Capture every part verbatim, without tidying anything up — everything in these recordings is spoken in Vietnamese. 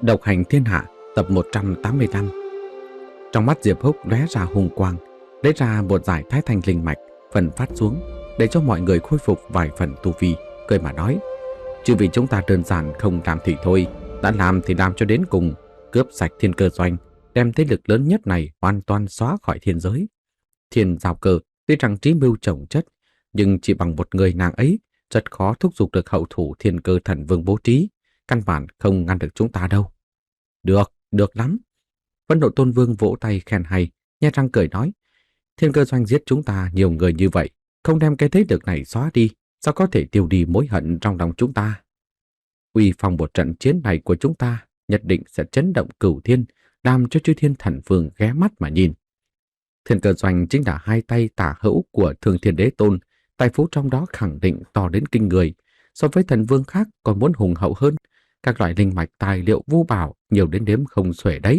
Độc hành thiên hạ tập một trăm tám mươi lăm. Trong mắt Diệp Húc lóe ra hùng quang, lấy ra một giải thái thanh linh mạch, phần phát xuống để cho mọi người khôi phục vài phần tu vi, cười mà nói: "Chứ vì chúng ta đơn giản không làm thì thôi, đã làm thì làm cho đến cùng, cướp sạch thiên cơ doanh, đem thế lực lớn nhất này hoàn toàn xóa khỏi thiên giới. Thiên Giao Cơ tuy rằng trí mưu chồng chất, nhưng chỉ bằng một người nàng ấy rất khó thúc giục được hậu thủ Thiên Cơ Thần Vương bố trí, căn bản không ngăn được chúng ta đâu." "Được, được lắm." Vân Độ Tôn Vương vỗ tay khen hay, nhe răng cười nói: "Thiên Cơ Doanh giết chúng ta nhiều người như vậy, không đem cái thế lực này xóa đi, sao có thể tiêu đi mối hận trong lòng chúng ta? Uy phong một trận chiến này của chúng ta nhất định sẽ chấn động cửu thiên, làm cho chư thiên thần vương ghé mắt mà nhìn." Thiên Cơ Doanh chính là hai tay tả hữu của Thương Thiên Đế Tôn, tài phú trong đó khẳng định to đến kinh người, so với thần vương khác còn muốn hùng hậu hơn, các loại linh mạch tài liệu vu bảo nhiều đến đếm không xuể đấy.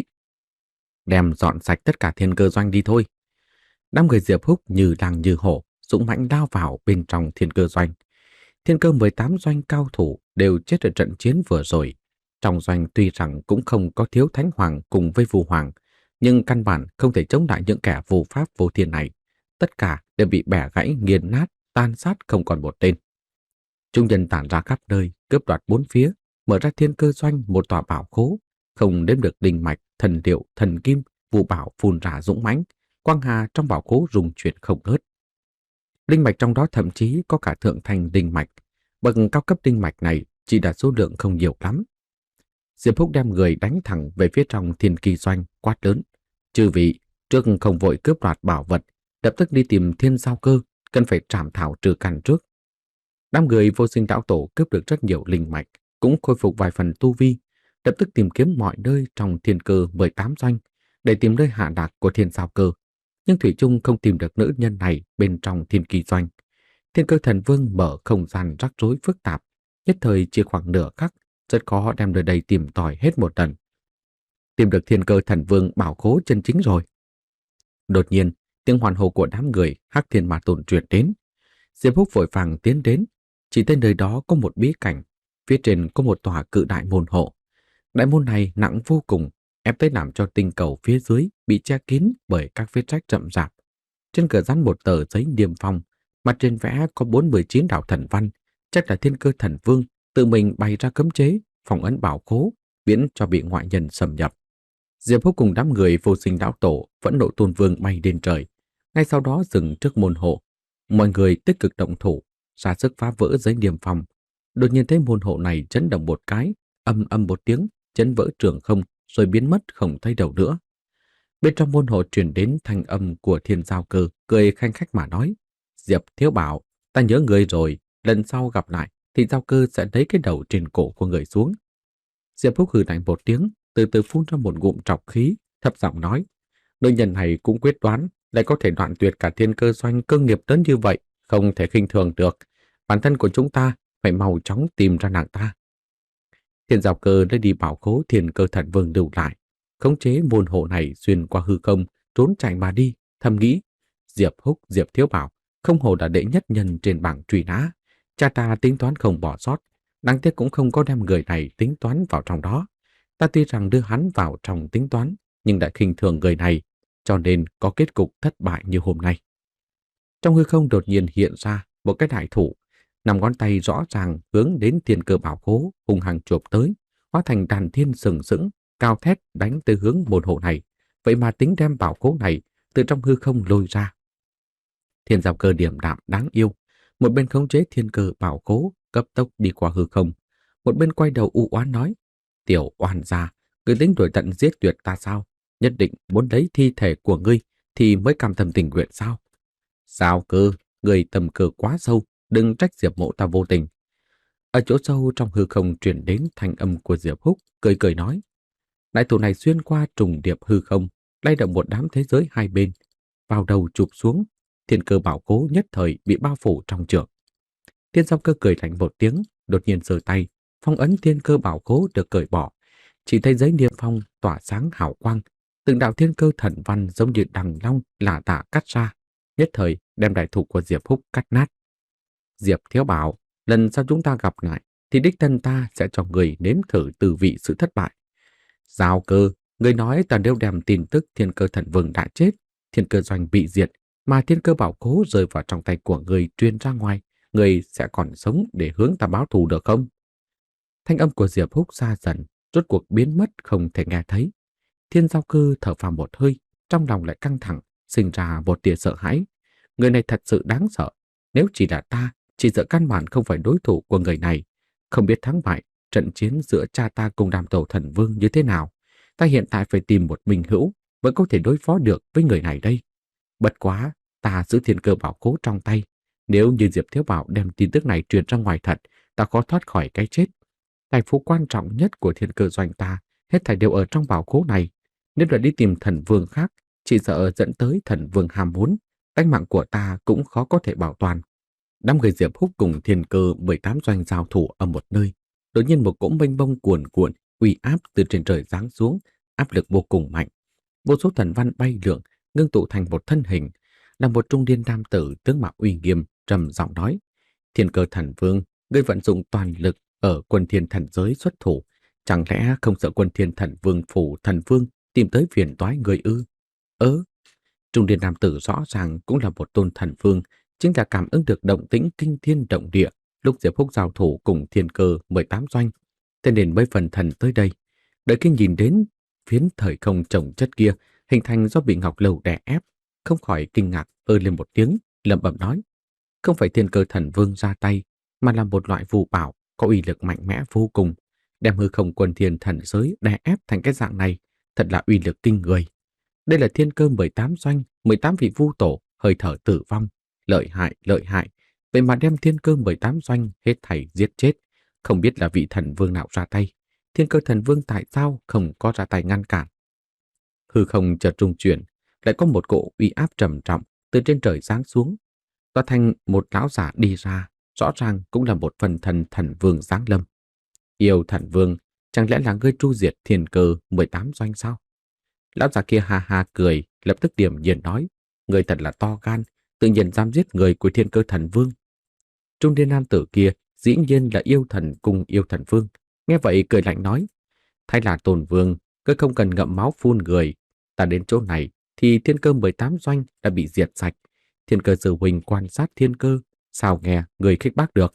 Đem dọn sạch tất cả Thiên Cơ Doanh đi thôi. Đám người Diệp Húc như lang như hổ, dũng mãnh lao vào bên trong Thiên Cơ Doanh. Thiên Cơ mười tám doanh cao thủ đều chết ở trận chiến vừa rồi. Trong doanh tuy rằng cũng không có thiếu Thánh Hoàng cùng với Vu Hoàng, nhưng căn bản không thể chống lại những kẻ vô pháp vô thiên này. Tất cả đều bị bẻ gãy nghiền nát, tan sát không còn một tên. Chúng nhân tản ra khắp nơi, cướp đoạt bốn phía, mở ra Thiên Cơ Doanh một tòa bảo khố, không đếm được linh mạch, thần điệu, thần kim, vụ bảo phun ra dũng mãnh, quang hà trong bảo khố rung chuyển không ngớt. Linh mạch trong đó thậm chí có cả thượng thành linh mạch, bậc cao cấp linh mạch này chỉ đạt số lượng không nhiều lắm. Diệp Húc đem người đánh thẳng về phía trong Thiên Kỳ Doanh, quát lớn: "Chư vị, trước không vội cướp đoạt bảo vật, lập tức đi tìm Thiên Giao Cơ, cần phải trảm thảo trừ căn trước." Đám người Vô Sinh Đạo Tổ cướp được rất nhiều linh mạch, cũng khôi phục vài phần tu vi, lập tức tìm kiếm mọi nơi trong Thiên Cơ mười tám doanh để tìm nơi hạ lạc của Thiên Giao Cơ, nhưng thủy chung không tìm được nữ nhân này bên trong Thiên Kỳ Doanh. Thiên Cơ Thần Vương mở không gian rắc rối phức tạp, nhất thời chỉ khoảng nửa khắc, rất khó đem nơi đây tìm tòi hết một lần. Tìm được Thiên Cơ Thần Vương bảo khố chân chính rồi. Đột nhiên, tiếng hoan hô của đám người Hắc Thiên Ma Tôn truyền đến. Diệp Húc vội vàng tiến đến, chỉ tên nơi đó có một bí cảnh, phía trên có một tòa cự đại môn hộ. Đại môn này nặng vô cùng, ép tới làm cho tinh cầu phía dưới bị che kín bởi các vết rách rậm rạp. Trên cửa dán một tờ giấy niêm phong, mặt trên vẽ có bốn mươi chín đạo thần văn, chắc là Thiên Cơ Thần Vương tự mình bày ra cấm chế, phòng ấn bảo khố, miễn cho bị ngoại nhân xâm nhập. Diệp Húc cùng đám người Vô Sinh Đạo Tổ, Phẫn Nộ Tôn Vương bay lên trời, ngay sau đó dừng trước môn hộ. Mọi người tích cực động thủ, ra sức phá vỡ giấy niêm phong. Đột nhiên thấy môn hộ này chấn động một cái, âm âm một tiếng, chấn vỡ trường không, rồi biến mất không thấy đâu nữa. Bên trong môn hộ truyền đến thanh âm của Thiên Giao Cơ, cười khanh khách mà nói: "Diệp Thiếu Bảo, ta nhớ người rồi, lần sau gặp lại thì Giao Cơ sẽ lấy cái đầu trên cổ của người xuống." Diệp Húc hừ lạnh một tiếng, từ từ phun ra một ngụm trọc khí, thấp giọng nói: "Nữ nhân này cũng quyết đoán, lại có thể đoạn tuyệt cả Thiên Cơ Doanh cơ nghiệp lớn như vậy, không thể khinh thường được. Bản thân của chúng ta phải mau chóng tìm ra nàng ta." Thiên Giao Cơ đã đi bảo khố Thiên Cơ Thần Vương lưu lại, khống chế môn hộ này xuyên qua hư không, trốn chạy mà đi, thầm nghĩ: Diệp Húc, Diệp Thiếu Bảo không hổ là đệ nhất nhân trên bảng truy nã, cha ta tính toán không bỏ sót, đáng tiếc cũng không có đem người này tính toán vào trong đó. Ta tuy rằng đưa hắn vào trong tính toán, nhưng đã khinh thường người này, cho nên có kết cục thất bại như hôm nay. Trong hư không đột nhiên hiện ra một cái đại thủ, năm ngón tay rõ ràng hướng đến Thiên Cơ bảo khố, hung hăng chụp tới, hóa thành đàn thiên sừng sững, cao thét đánh tới hướng môn hộ này. Vậy mà tính đem bảo khố này từ trong hư không lôi ra. Thiên Giao Cơ điềm đạm đáng yêu, một bên khống chế Thiên Cơ bảo khố, cấp tốc đi qua hư không, một bên quay đầu u oán nói: "Tiểu oan gia, ngươi tính đuổi tận giết tuyệt ta sao? Nhất định muốn lấy thi thể của ngươi thì mới cam tâm tình nguyện sao? Giao Cơ, ngươi tầm cờ quá sâu, đừng trách Diệp Mộ ta vô tình." Ở chỗ sâu trong hư không truyền đến thanh âm của Diệp Húc, cười cười nói: "Đại thủ này xuyên qua trùng điệp hư không, lay động một đám thế giới hai bên, vào đầu chụp xuống, Thiên Cơ bảo khố nhất thời bị bao phủ trong trường." Thiên Giao Cơ cười lạnh một tiếng, đột nhiên giơ tay, phong ấn Thiên Cơ bảo khố được cởi bỏ, chỉ thấy giấy niêm phong tỏa sáng hào quang, từng đạo thiên cơ thần văn giống như đằng long lả tả cắt ra, nhất thời đem đại thủ của Diệp Húc cắt nát. "Diệp Thiếu Bảo, lần sau chúng ta gặp lại thì đích thân ta sẽ cho người nếm thử từ vị sự thất bại. Giao Cơ, người nói ta nếu đem tin tức Thiên Cơ Thần Vương đã chết, Thiên Cơ Doanh bị diệt, mà Thiên Cơ Bảo Khố rơi vào trong tay của người truyền ra ngoài, người sẽ còn sống để hướng ta báo thù được không? Thanh âm của Diệp Húc xa dần, rốt cuộc biến mất không thể nghe thấy. Thiên Giao Cơ thở phào một hơi, trong lòng lại căng thẳng, sinh ra một tia sợ hãi. Người này thật sự đáng sợ. Nếu chỉ là ta, chỉ sợ căn bản không phải đối thủ của người này. Không biết thắng bại, trận chiến giữa cha ta cùng Đàm Tổ Thần Vương như thế nào. Ta hiện tại phải tìm một minh hữu mới có thể đối phó được với người này đây. Bất quá, ta giữ Thiên Cơ Bảo Khố trong tay. Nếu như Diệp Thiếu Bảo đem tin tức này truyền ra ngoài thật, ta khó thoát khỏi cái chết. Tài phú quan trọng nhất của Thiên Cơ Doanh ta, hết thảy đều ở trong bảo khố này. Nếu là đi tìm thần vương khác, chỉ sợ dẫn tới thần vương ham muốn, tính mạng của ta cũng khó có thể bảo toàn. Đám người Diệp Húc cùng Thiên Cơ mười tám doanh giao thủ ở một nơi. Đột nhiên một cỗ mênh mông cuồn cuộn, uy áp từ trên trời giáng xuống, áp lực vô cùng mạnh. Vô số thần văn bay lượn, ngưng tụ thành một thân hình, là một trung niên nam tử tướng mạo uy nghiêm, trầm giọng nói: Thiên Cơ Thần Vương, ngươi vận dụng toàn lực ở Quân Thiên Thần giới xuất thủ, chẳng lẽ không sợ Quân Thiên Thần Vương phủ thần vương tìm tới phiền toái người ư? Ơ, trung niên nam tử rõ ràng cũng là một tôn thần vương, chính là cảm ứng được động tĩnh kinh thiên động địa lúc Diệp Húc giao thủ cùng Thiên Cơ mười tám doanh, thế nên mới phần thần tới đây. Đợi khi nhìn đến phiến thời không chồng chất kia hình thành do bị Ngọc Lầu đè ép, không khỏi kinh ngạc ơ lên một tiếng, lẩm bẩm nói: không phải Thiên Cơ Thần Vương ra tay, mà là một loại phù bảo có uy lực mạnh mẽ vô cùng, đem hư không Quân Thiên Thần giới đè ép thành cái dạng này, thật là uy lực kinh người. Đây là Thiên Cơ mười tám doanh, mười tám vị vu tổ, hơi thở tử vong, lợi hại, lợi hại. Vậy mà đem Thiên Cơ mười tám doanh hết thảy giết chết, không biết là vị thần vương nào ra tay. Thiên Cơ Thần Vương tại sao không có ra tay ngăn cản? Hư không chợt rung chuyển, lại có một cỗ uy áp trầm trọng từ trên trời giáng xuống. Tòa thành một lão giả đi ra, rõ ràng cũng là một phần thần thần vương giáng lâm. Yêu thần vương, chẳng lẽ là ngươi tru diệt Thiên Cơ mười tám doanh sao? Lão già kia ha ha cười, lập tức điềm nhiên nói: người thật là to gan, tự nhiên dám giết người của Thiên Cơ Thần Vương. Trung niên nam tử kia dĩ nhiên là yêu thần cùng yêu thần vương, nghe vậy cười lạnh nói: Thay là Tôn Vương, ngươi không cần ngậm máu phun người. Ta đến chỗ này thì Thiên Cơ mười tám doanh đã bị diệt sạch. Thiên Cơ sư huynh quan sát Thiên Cơ, sao nghe người khích bác được?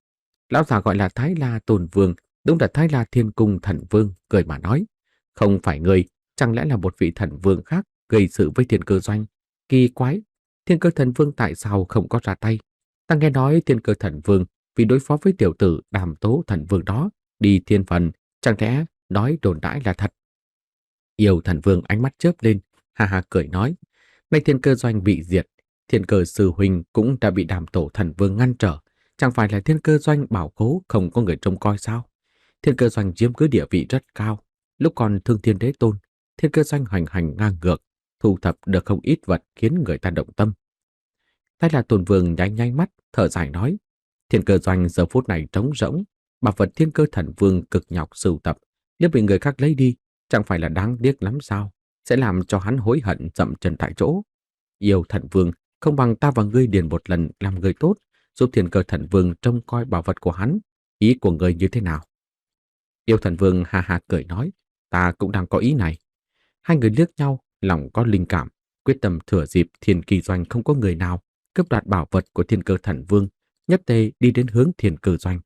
Lão già gọi là Thái La Tôn Vương, đúng là Thái La Thiên Cung Thần Vương, cười mà nói: không phải người, chẳng lẽ là một vị thần vương khác gây sự với Thiên Cơ doanh? Kỳ quái, Thiên Cơ Thần Vương tại sao không có ra tay? Ta nghe nói Thiên Cơ Thần Vương vì đối phó với tiểu tử Đàm Tố Thần Vương đó đi thiên phần, chẳng lẽ nói đồn đãi là thật? Yêu thần vương ánh mắt chớp lên, ha ha cười nói: nay Thiên Cơ doanh bị diệt, Thiên Cơ sư huynh cũng đã bị Đàm Tổ Thần Vương ngăn trở, chẳng phải là Thiên Cơ doanh bảo khố không có người trông coi sao? Thiên Cơ doanh chiếm cứ địa vị rất cao, lúc còn Thương Thiên Đế Tôn, Thiên Cơ doanh hoành hành ngang ngược, thu thập được không ít vật khiến người ta động tâm. Thái là Tôn Vương nháy nháy mắt, thở dài nói: Thiên Cơ doanh giờ phút này trống rỗng, bảo vật Thiên Cơ Thần Vương cực nhọc sưu tập, nếu bị người khác lấy đi, chẳng phải là đáng tiếc lắm sao? Sẽ làm cho hắn hối hận dậm chân tại chỗ. Yêu Thần Vương, không bằng ta và ngươi điền một lần làm người tốt, giúp Thiên Cơ Thần Vương trông coi bảo vật của hắn. Ý của ngươi như thế nào? Yêu Thần Vương ha ha cười nói: ta cũng đang có ý này. Hai người liếc nhau, lòng có linh cảm, quyết tâm thừa dịp Thiên Kỳ doanh không có người nào cướp đoạt bảo vật của Thiên Cơ Thần Vương, nhất tề đi đến hướng Thiên Cơ doanh.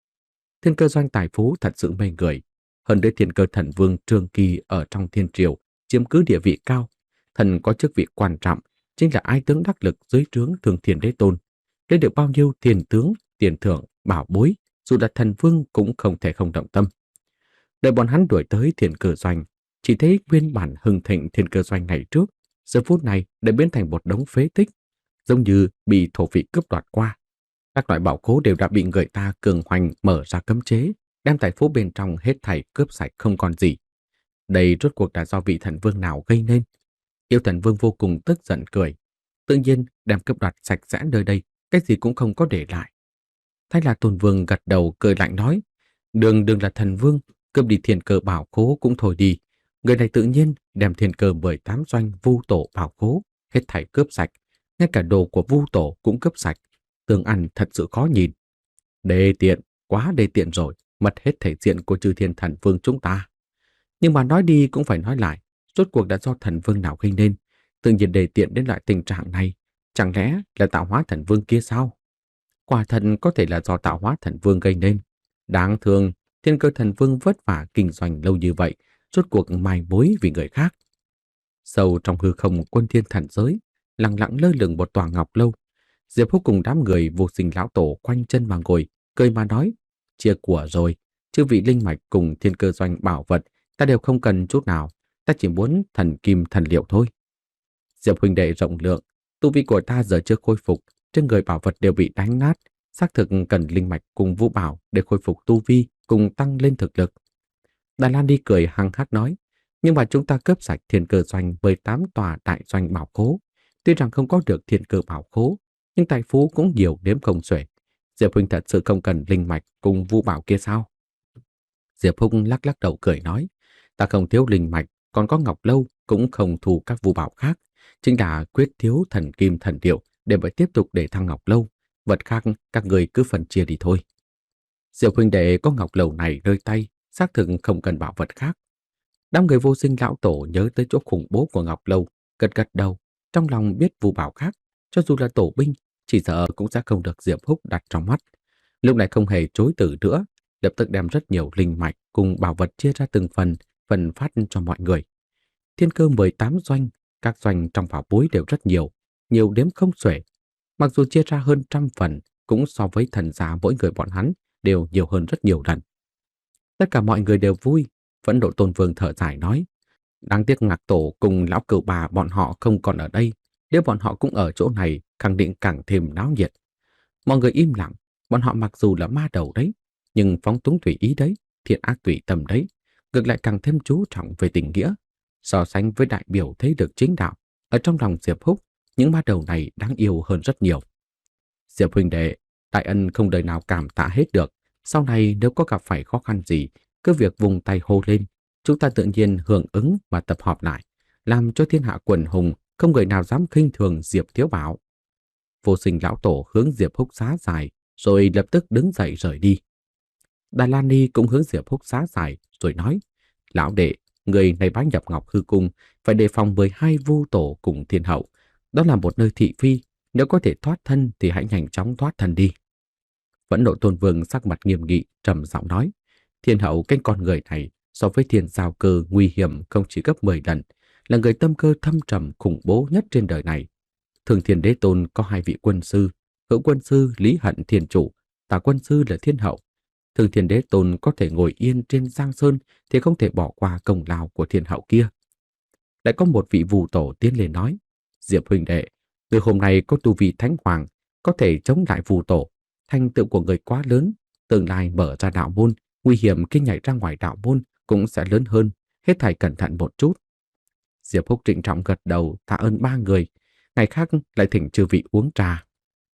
Thiên Cơ doanh tài phú thật sự mê người, hơn nữa Thiên Cơ Thần Vương Trương Kỳ ở trong thiên triều chiếm cứ địa vị cao, thần có chức vị quan trọng, chính là ai tướng đắc lực dưới trướng Thương Thiên Đế Tôn, lấy được bao nhiêu tiền tướng, tiền thưởng, bảo bối, dù là thần vương cũng không thể không động tâm. Đợi bọn hắn đuổi tới Thiên Cơ doanh, chỉ thấy nguyên bản hưng thịnh Thiên Cơ doanh ngày trước, giờ phút này đã biến thành một đống phế tích, giống như bị thổ phỉ cướp đoạt qua. Các loại bảo khố đều đã bị người ta cường hoành mở ra cấm chế, đem tài phú bên trong hết thảy cướp sạch không còn gì. Đây rốt cuộc là do vị thần vương nào gây nên? Yêu thần vương vô cùng tức giận cười. Tự nhiên đem cướp đoạt sạch sẽ nơi đây, cái gì cũng không có để lại. Thái là Tôn Vương gật đầu cười lạnh nói: Đường đường là thần vương, cướp đi Thiên Cơ bảo khố cũng thôi đi. Người này tự nhiên đem Thiên Cơ mười tám doanh vu tổ bảo khố, hết thảy cướp sạch, ngay cả đồ của vu tổ cũng cướp sạch. Tương ăn thật sự khó nhìn. Đê tiện, quá đê tiện rồi, mất hết thể diện của chư thiên thần vương chúng ta. Nhưng mà nói đi cũng phải nói lại, rốt cuộc đã do thần vương nào gây nên, tự nhiên đề tiện đến loại tình trạng này, chẳng lẽ là tạo hóa thần vương kia sao? Quả thật có thể là do tạo hóa thần vương gây nên. Đáng thương, thiên cơ thần vương vất vả kinh doanh lâu như vậy, rốt cuộc mai mối vì người khác. Sâu trong hư không quân thiên thần giới, lặng lặng lơ lửng một tòa ngọc lâu. Diệp Húc cùng đám người vô sinh lão tổ quanh chân mà ngồi, cười mà nói, chia của rồi, chư vị linh mạch cùng thiên cơ doanh bảo vật, ta đều không cần chút nào, ta chỉ muốn thần kim thần liệu thôi. Diệp huynh đệ rộng lượng, tu vi của ta giờ chưa khôi phục, trên người bảo vật đều bị đánh nát, xác thực cần linh mạch cùng vũ bảo để khôi phục tu vi cùng tăng lên thực lực. Đà Lan đi cười hăng hắc nói, nhưng mà chúng ta cướp sạch thiên cơ doanh mười tám tòa đại doanh bảo khố. Tuy rằng không có được thiên cơ bảo khố, nhưng tài phú cũng nhiều đếm không xuể. Diệp huynh thật sự không cần linh mạch cùng vũ bảo kia sao? Diệp Húc lắc lắc đầu cười nói, ta không thiếu linh mạch, còn có ngọc lâu, cũng không thù các vũ bảo khác. Chính là quyết thiếu thần kim thần điệu để phải tiếp tục để thăng ngọc lâu. Vật khác các người cứ phần chia đi thôi. Diệp huynh đệ có ngọc lâu này nơi tay, xác thực không cần bảo vật khác. Đám người vô sinh lão tổ nhớ tới chỗ khủng bố của ngọc lâu, gật gật đầu, trong lòng biết vũ bảo khác, cho dù là tổ binh, chỉ sợ cũng sẽ không được Diệp Húc đặt trong mắt. Lúc này không hề chối từ nữa, lập tức đem rất nhiều linh mạch cùng bảo vật chia ra từng phần, phần phát cho mọi người. Thiên cơ mười tám doanh, các doanh trong bảo bối đều rất nhiều, nhiều đếm không xuể. Mặc dù chia ra hơn trăm phần, cũng so với thần giả mỗi người bọn hắn đều nhiều hơn rất nhiều lần. Tất cả mọi người đều vui, Phẫn Nộ Tôn Vương thở dài nói, đáng tiếc Ngạc Tổ cùng lão cửu bà bọn họ không còn ở đây, nếu bọn họ cũng ở chỗ này, khẳng định càng thêm náo nhiệt. Mọi người im lặng, bọn họ mặc dù là ma đầu đấy, nhưng phóng túng tùy ý đấy, thiện ác tùy tâm đấy, ngược lại càng thêm chú trọng về tình nghĩa. So sánh với đại biểu thấy được chính đạo, ở trong lòng Diệp Húc, những ma đầu này đáng yêu hơn rất nhiều. Diệp huynh đệ, đại ân không đời nào cảm tạ hết được, sau này nếu có gặp phải khó khăn gì, cứ việc vùng tay hô lên, chúng ta tự nhiên hưởng ứng mà tập hợp lại, làm cho thiên hạ quần hùng không người nào dám khinh thường Diệp Thiếu Bảo. Vô sinh lão tổ hướng Diệp Húc xá dài, rồi lập tức đứng dậy rời đi. Đà Lan Ni cũng hướng Diệp Húc xá dài, rồi nói, lão đệ, người này bái nhập Ngọc Hư Cung, phải đề phòng mười hai vu tổ cùng thiên hậu. Đó là một nơi thị phi, nếu có thể thoát thân thì hãy nhanh chóng thoát thân đi. Vẫn Nộ Tôn Vương sắc mặt nghiêm nghị, trầm giọng nói, thiên hậu cái con người này so với thiên giao cơ nguy hiểm không chỉ gấp mười lần, là người tâm cơ thâm trầm khủng bố nhất trên đời này. Thường Thiên Đế Tôn có hai vị quân sư, Hữu quân sư Lý Hận Thiên Chủ, Tả quân sư là Thiên Hậu. Thường Thiên Đế Tôn có thể ngồi yên trên Giang Sơn thì không thể bỏ qua công lao của Thiên Hậu kia. Lại có một vị vù tổ tiến lên nói, Diệp huynh đệ, người hôm nay có tu vị thánh hoàng, có thể chống lại vù tổ. Thành tựu của người quá lớn, tương lai mở ra đạo môn, nguy hiểm khi nhảy ra ngoài đạo môn cũng sẽ lớn hơn, hết thảy cẩn thận một chút. Diệp Húc trịnh trọng gật đầu tạ ơn ba người, ngày khác lại thỉnh chư vị uống trà.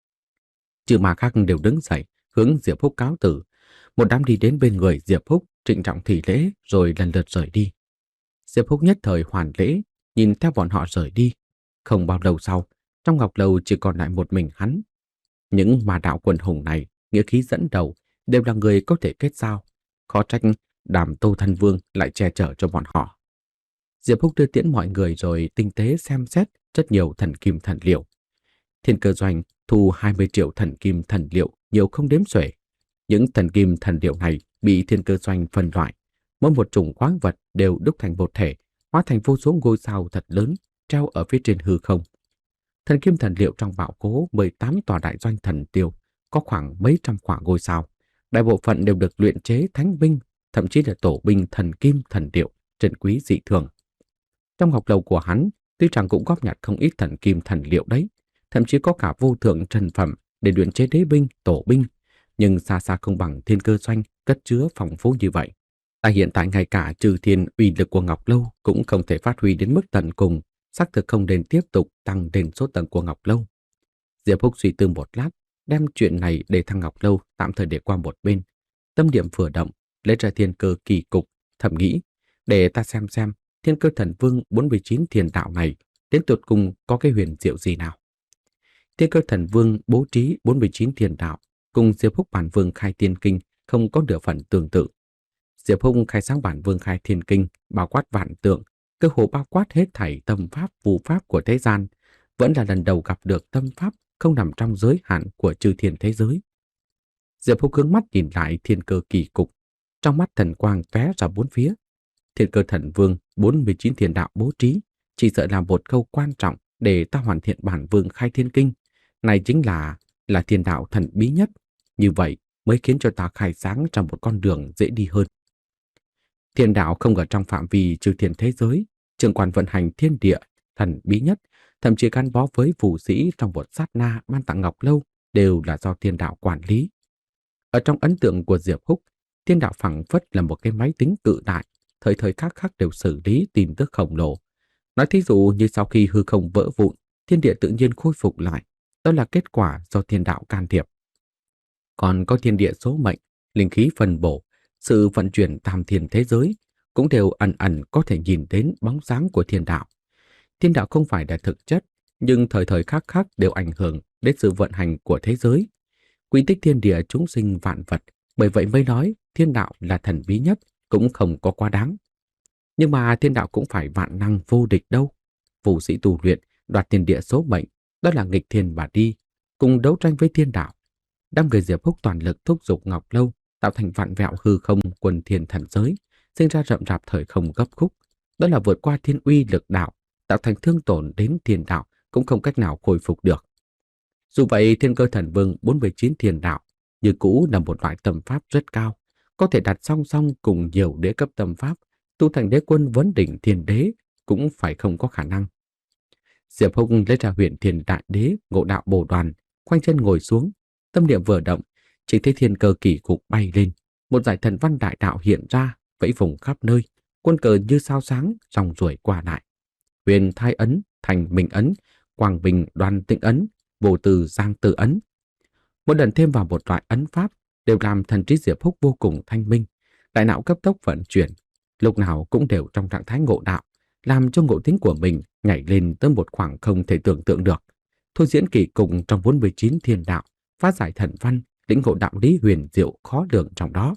Chư mà khác đều đứng dậy, hướng Diệp Húc cáo từ. Một đám đi đến bên người Diệp Húc, trịnh trọng thị lễ rồi lần lượt rời đi. Diệp Húc nhất thời hoàn lễ, nhìn theo bọn họ rời đi. Không bao lâu sau, trong ngọc lâu chỉ còn lại một mình hắn. Những ma đạo quần hùng này, nghĩa khí dẫn đầu, đều là người có thể kết giao. Khó trách Đàm Tô Thân Vương lại che chở cho bọn họ. Diệp Húc đưa tiễn mọi người rồi tinh tế xem xét rất nhiều thần kim thần liệu. Thiên Cơ Doanh thu hai mươi triệu thần kim thần liệu, nhiều không đếm xuể. Những thần kim thần liệu này bị Thiên Cơ Doanh phân loại, mỗi một chủng khoáng vật đều đúc thành một thể, hóa thành vô số ngôi sao thật lớn treo ở phía trên hư không. Thần kim thần liệu trong bảo khố mười tám tòa đại doanh thần tiêu có khoảng mấy trăm quả ngôi sao, đại bộ phận đều được luyện chế thánh binh, thậm chí là tổ binh thần kim thần liệu, trân quý dị thường. Trong ngọc lầu của hắn, tuy rằng cũng góp nhặt không ít thần kim thần liệu đấy, thậm chí có cả vô thượng trần phẩm để luyện chế đế binh, tổ binh, nhưng xa xa không bằng Thiên Cơ Doanh cất chứa phong phú như vậy. Tại hiện tại ngay cả trừ thiên uy lực của ngọc lâu cũng không thể phát huy đến mức tận cùng, xác thực không nên tiếp tục tăng lên số tầng của ngọc lâu. Diệp Húc suy tư một lát, đem chuyện này để thăng ngọc lâu tạm thời để qua một bên. Tâm niệm vừa động, lấy ra thiên cơ kỳ cục, thầm nghĩ, để ta xem xem Thiên Cơ Thần Vương bốn mươi chín thiền đạo này đến tột cùng có cái huyền diệu gì nào. Thiên Cơ Thần Vương bố trí bốn mươi chín thiền đạo cùng Diệp Húc Bản Vương khai tiên kinh không có nửa phần tương tự. Diệp Húc khai sáng bản Vương Khai Thiên Kinh, bao quát vạn tượng, cơ hồ bao quát hết thảy tâm pháp phù pháp của thế gian, vẫn là lần đầu gặp được tâm pháp không nằm trong giới hạn của chư thiên thế giới. Diệp Húc hướng mắt nhìn lại thiên cơ kỳ cục, trong mắt thần quang tóe ra bốn phía. Thiên cơ thần vương, bốn mươi chín thiên đạo bố trí, chỉ sợ là một câu quan trọng để ta hoàn thiện bản Vương Khai Thiên Kinh. Này chính là là thiên đạo thần bí nhất, như vậy mới khiến cho ta khai sáng trong một con đường dễ đi hơn. Thiên đạo không ở trong phạm vi chư thiên thế giới, trưởng quản vận hành thiên địa, thần bí nhất, thậm chí gắn bó với phù sĩ trong một sát na Ban Tặng Ngọc Lâu đều là do thiên đạo quản lý. Ở trong ấn tượng của Diệp Húc, thiên đạo phảng phất là một cái máy tính cự đại, thời thời khắc khắc đều xử lý tin tức khổng lồ. Nói thí dụ như sau khi hư không vỡ vụn, thiên địa tự nhiên khôi phục lại, đó là kết quả do thiên đạo can thiệp. Còn có thiên địa số mệnh, linh khí phân bổ, sự vận chuyển tam thiên thế giới cũng đều ẩn ẩn có thể nhìn đến bóng dáng của thiên đạo. Thiên đạo không phải là thực chất, nhưng thời thời khắc khắc đều ảnh hưởng đến sự vận hành của thế giới. Quy tích thiên địa chúng sinh vạn vật, bởi vậy mới nói thiên đạo là thần bí nhất, cũng không có quá đáng. Nhưng mà thiên đạo cũng phải vạn năng vô địch đâu. Phù sĩ tu luyện, đoạt thiên địa số mệnh, đó là nghịch thiên mà đi, cùng đấu tranh với thiên đạo. Đám người Diệp Húc toàn lực thúc giục Ngọc Lâu, tạo thành vạn vẹo hư không quần thiên thần giới, sinh ra rậm rạp thời không gấp khúc. Đó là vượt qua thiên uy lực đạo, tạo thành thương tổn đến thiên đạo cũng không cách nào khôi phục được. Dù vậy, Thiên Cơ Thần Vương bốn mươi chín thiên đạo như cũ là một loại tâm pháp rất cao, có thể đặt song song cùng nhiều đế cấp tâm pháp, tu thành đế quân vấn đỉnh thiên đế cũng phải không có khả năng. Diệp Húc lấy ra Huyền Thiên Đại Đế Ngộ Đạo Bồ Đoàn, khoanh chân ngồi xuống, tâm niệm vừa động, chỉ thấy thiên cơ kỳ cục bay lên, một dải thần văn đại đạo hiện ra, vẫy vùng khắp nơi, quân cờ như sao sáng, dòng ruổi qua lại. Huyền Thai ấn, Thành Minh ấn, Quang Bình Đoan Tĩnh ấn, Vô Từ Giang Từ ấn. Mỗi lần thêm vào một loại ấn pháp đều làm thần trí Diệp Húc vô cùng thanh minh, đại não cấp tốc vận chuyển, lúc nào cũng đều trong trạng thái ngộ đạo, làm cho ngộ tính của mình nhảy lên tới một khoảng không thể tưởng tượng được. Thôi diễn kỳ cục trong bốn mươi chín thiên đạo, phá giải thần văn, lĩnh ngộ đạo lý huyền diệu khó lường trong đó.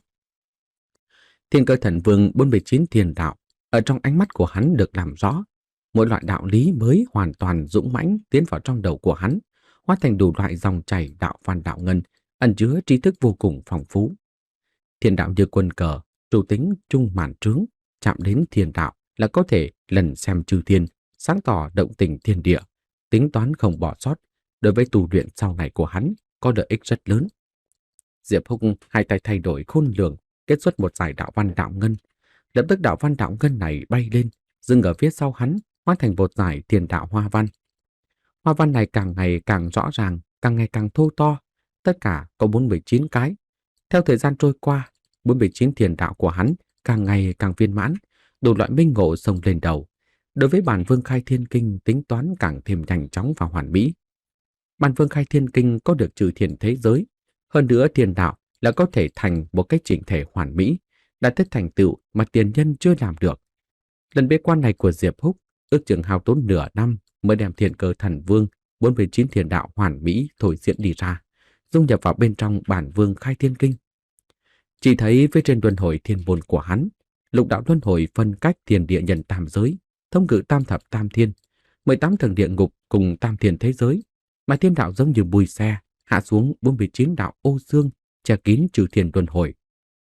Thiên Cơ Thần Vương bốn mươi chín thiên đạo, ở trong ánh mắt của hắn được làm rõ, mỗi loại đạo lý mới hoàn toàn dũng mãnh tiến vào trong đầu của hắn, hóa thành đủ loại dòng chảy đạo văn đạo ngân, ẩn chứa tri thức vô cùng phong phú. Thiên đạo như quân cờ, chủ tính trung màn trướng, chạm đến thiên đạo là có thể lần xem chư thiên, sáng tỏ động tình thiên địa, tính toán không bỏ sót, đối với tu luyện sau này của hắn có lợi ích rất lớn. Diệp Húc hai tay thay đổi khôn lường, kết xuất một dải đạo văn đạo ngân. Lập tức đạo văn đạo ngân này bay lên, dừng ở phía sau hắn, hóa thành một dải thiên đạo hoa văn. Hoa văn này càng ngày càng rõ ràng, càng ngày càng thô to, tất cả có bốn mươi chín cái. Theo thời gian trôi qua, bốn mươi chín thiên đạo của hắn càng ngày càng viên mãn, đủ loại minh ngộ xông lên đầu. Đối với bản Vương Khai Thiên Kinh tính toán càng thêm nhanh chóng và hoàn mỹ. Bản Vương Khai Thiên Kinh có được trừ thiên thế giới, hơn nữa thiên đạo là có thể thành một cái chỉnh thể hoàn mỹ, đã tới thành tựu mà tiền nhân chưa làm được. Lần bế quan này của Diệp Húc ước chừng hao tốn nửa năm mới đem Thiên Cơ Thần Vương bốn mươi chín thiên đạo hoàn mỹ thôi diễn đi ra, dung nhập vào bên trong bản Vương Khai Thiên Kinh. Chỉ thấy phía trên luân hồi thiên môn của hắn, lục đạo luân hồi phân cách thiên địa nhân tam giới, thông ngự tam thập tam thiên, mười tám tầng địa ngục cùng tam thiên thế giới, mà thiên đạo giống như bùi xe hạ xuống bốn mươi chín đạo ô xương, che kín trừ thiên luân hồi.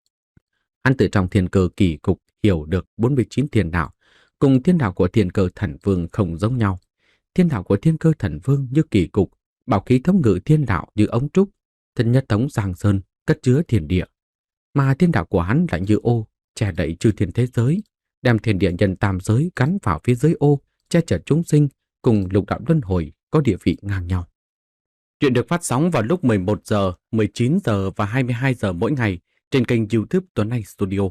Hắn từ trong thiên cơ kỳ cục hiểu được bốn mươi chín thiên đạo, cùng thiên đạo của Thiên Cơ Thần Vương không giống nhau. Thiên đạo của Thiên Cơ Thần Vương như kỳ cục, bảo khí thống ngự thiên đạo như ống trúc, thân nhất thống giang sơn, cất chứa thiên địa. Mà thiên đạo của hắn lại như ô, che đậy trừ thiên thế giới, đem thiên địa nhân tam giới gắn vào phía dưới ô, che chở chúng sinh, cùng lục đạo luân hồi có địa vị ngang nhau. Chuyện được phát sóng vào lúc mười một giờ, mười chín giờ và hai mươi hai giờ mỗi ngày trên kênh YouTube Tuấn Anh Studio.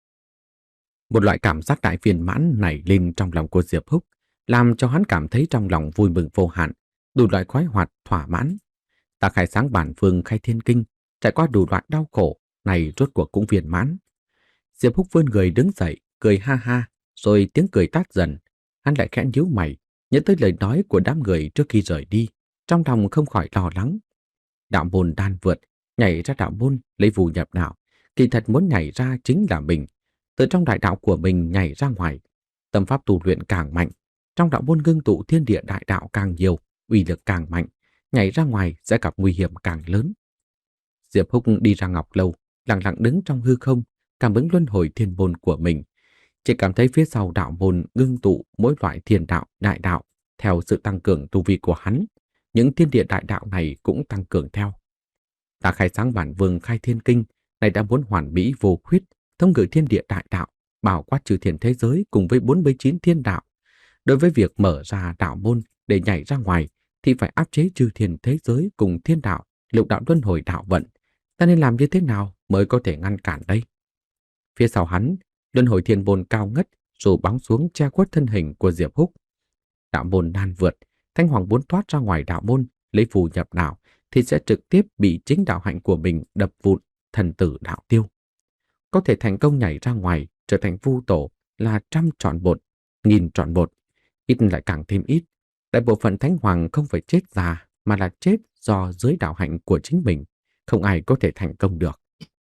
Một loại cảm giác đại viên mãn nảy lên trong lòng của Diệp Húc, làm cho hắn cảm thấy trong lòng vui mừng vô hạn, đủ loại khoái hoạt thỏa mãn. Ta khai sáng bản Vương Khai Thiên Kinh, trải qua đủ loại đau khổ, này rốt cuộc cũng viên mãn. Diệp Húc vươn người đứng dậy, cười ha ha, rồi tiếng cười tắt dần. Hắn lại khẽ nhíu mày, nhớ tới lời nói của đám người trước khi rời đi, trong lòng không khỏi lo lắng. Đạo môn đan vượt, nhảy ra đạo môn lấy phù nhập đạo, kỳ thật muốn nhảy ra chính là mình, từ trong đại đạo của mình nhảy ra ngoài. Tâm pháp tu luyện càng mạnh, trong đạo môn ngưng tụ thiên địa đại đạo càng nhiều, uy lực càng mạnh, nhảy ra ngoài sẽ gặp nguy hiểm càng lớn. Diệp Húc đi ra ngọc lâu, lặng lặng đứng trong hư không, cảm ứng luân hồi thiên môn của mình. Chỉ cảm thấy phía sau đạo môn ngưng tụ mỗi loại thiên đạo, đại đạo, theo sự tăng cường tu vi của hắn, những thiên địa đại đạo này cũng tăng cường theo. Ta khai sáng bản vương khai thiên kinh, này đã muốn hoàn mỹ vô khuyết, thống ngự thiên địa đại đạo, bao quát trừ thiên thế giới cùng với bốn mươi chín thiên đạo. Đối với việc mở ra đạo môn để nhảy ra ngoài thì phải áp chế trừ thiên thế giới cùng thiên đạo, lục đạo luân hồi đạo vận. Ta nên làm như thế nào mới có thể ngăn cản đây? Phía sau hắn, luân hồi thiên môn cao ngất rồi bóng xuống che khuất thân hình của Diệp Húc. Đạo môn nan vượt, Thanh Hoàng muốn thoát ra ngoài đạo môn, lấy phù nhập đạo thì sẽ trực tiếp bị chính đạo hạnh của mình đập vụn, thần tử đạo tiêu. Có thể thành công nhảy ra ngoài, trở thành vu tổ là trăm trọn một, nghìn trọn một, ít lại càng thêm ít. Đại bộ phận Thánh Hoàng không phải chết già, mà là chết do dưới đạo hạnh của chính mình, không ai có thể thành công được.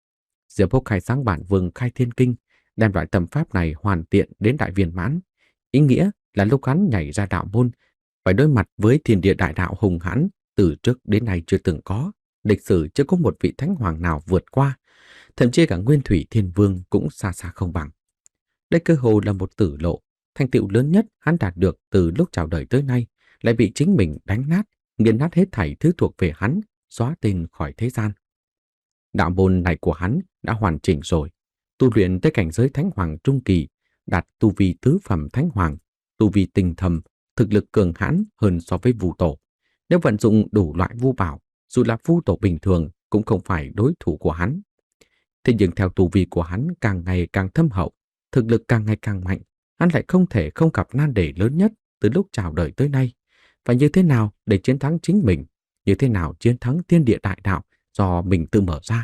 Diệp Húc khai sáng bản vương khai thiên kinh, đem loại tầm pháp này hoàn thiện đến đại viên mãn. Ý nghĩa là lúc hắn nhảy ra đạo môn, phải đối mặt với thiên địa đại đạo hùng hãn từ trước đến nay chưa từng có, lịch sử chưa có một vị Thánh Hoàng nào vượt qua, thậm chí cả Nguyên Thủy Thiên Vương cũng xa xa không bằng. Đây cơ hồ là một tử lộ, thành tựu lớn nhất hắn đạt được từ lúc chào đời tới nay, lại bị chính mình đánh nát, nghiền nát hết thảy thứ thuộc về hắn, xóa tên khỏi thế gian. Đạo môn này của hắn đã hoàn chỉnh rồi, tu luyện tới cảnh giới Thánh Hoàng trung kỳ, đạt tu vi tứ phẩm Thánh Hoàng, tu vi tinh thầm, thực lực cường hãn hơn so với vu tổ. Nếu vận dụng đủ loại vu bảo, dù là vu tổ bình thường cũng không phải đối thủ của hắn. Thế nhưng theo tu vi của hắn càng ngày càng thâm hậu, thực lực càng ngày càng mạnh, hắn lại không thể không gặp nan đề lớn nhất từ lúc chào đời tới nay. Và như thế nào để chiến thắng chính mình, như thế nào chiến thắng thiên địa đại đạo do mình tự mở ra.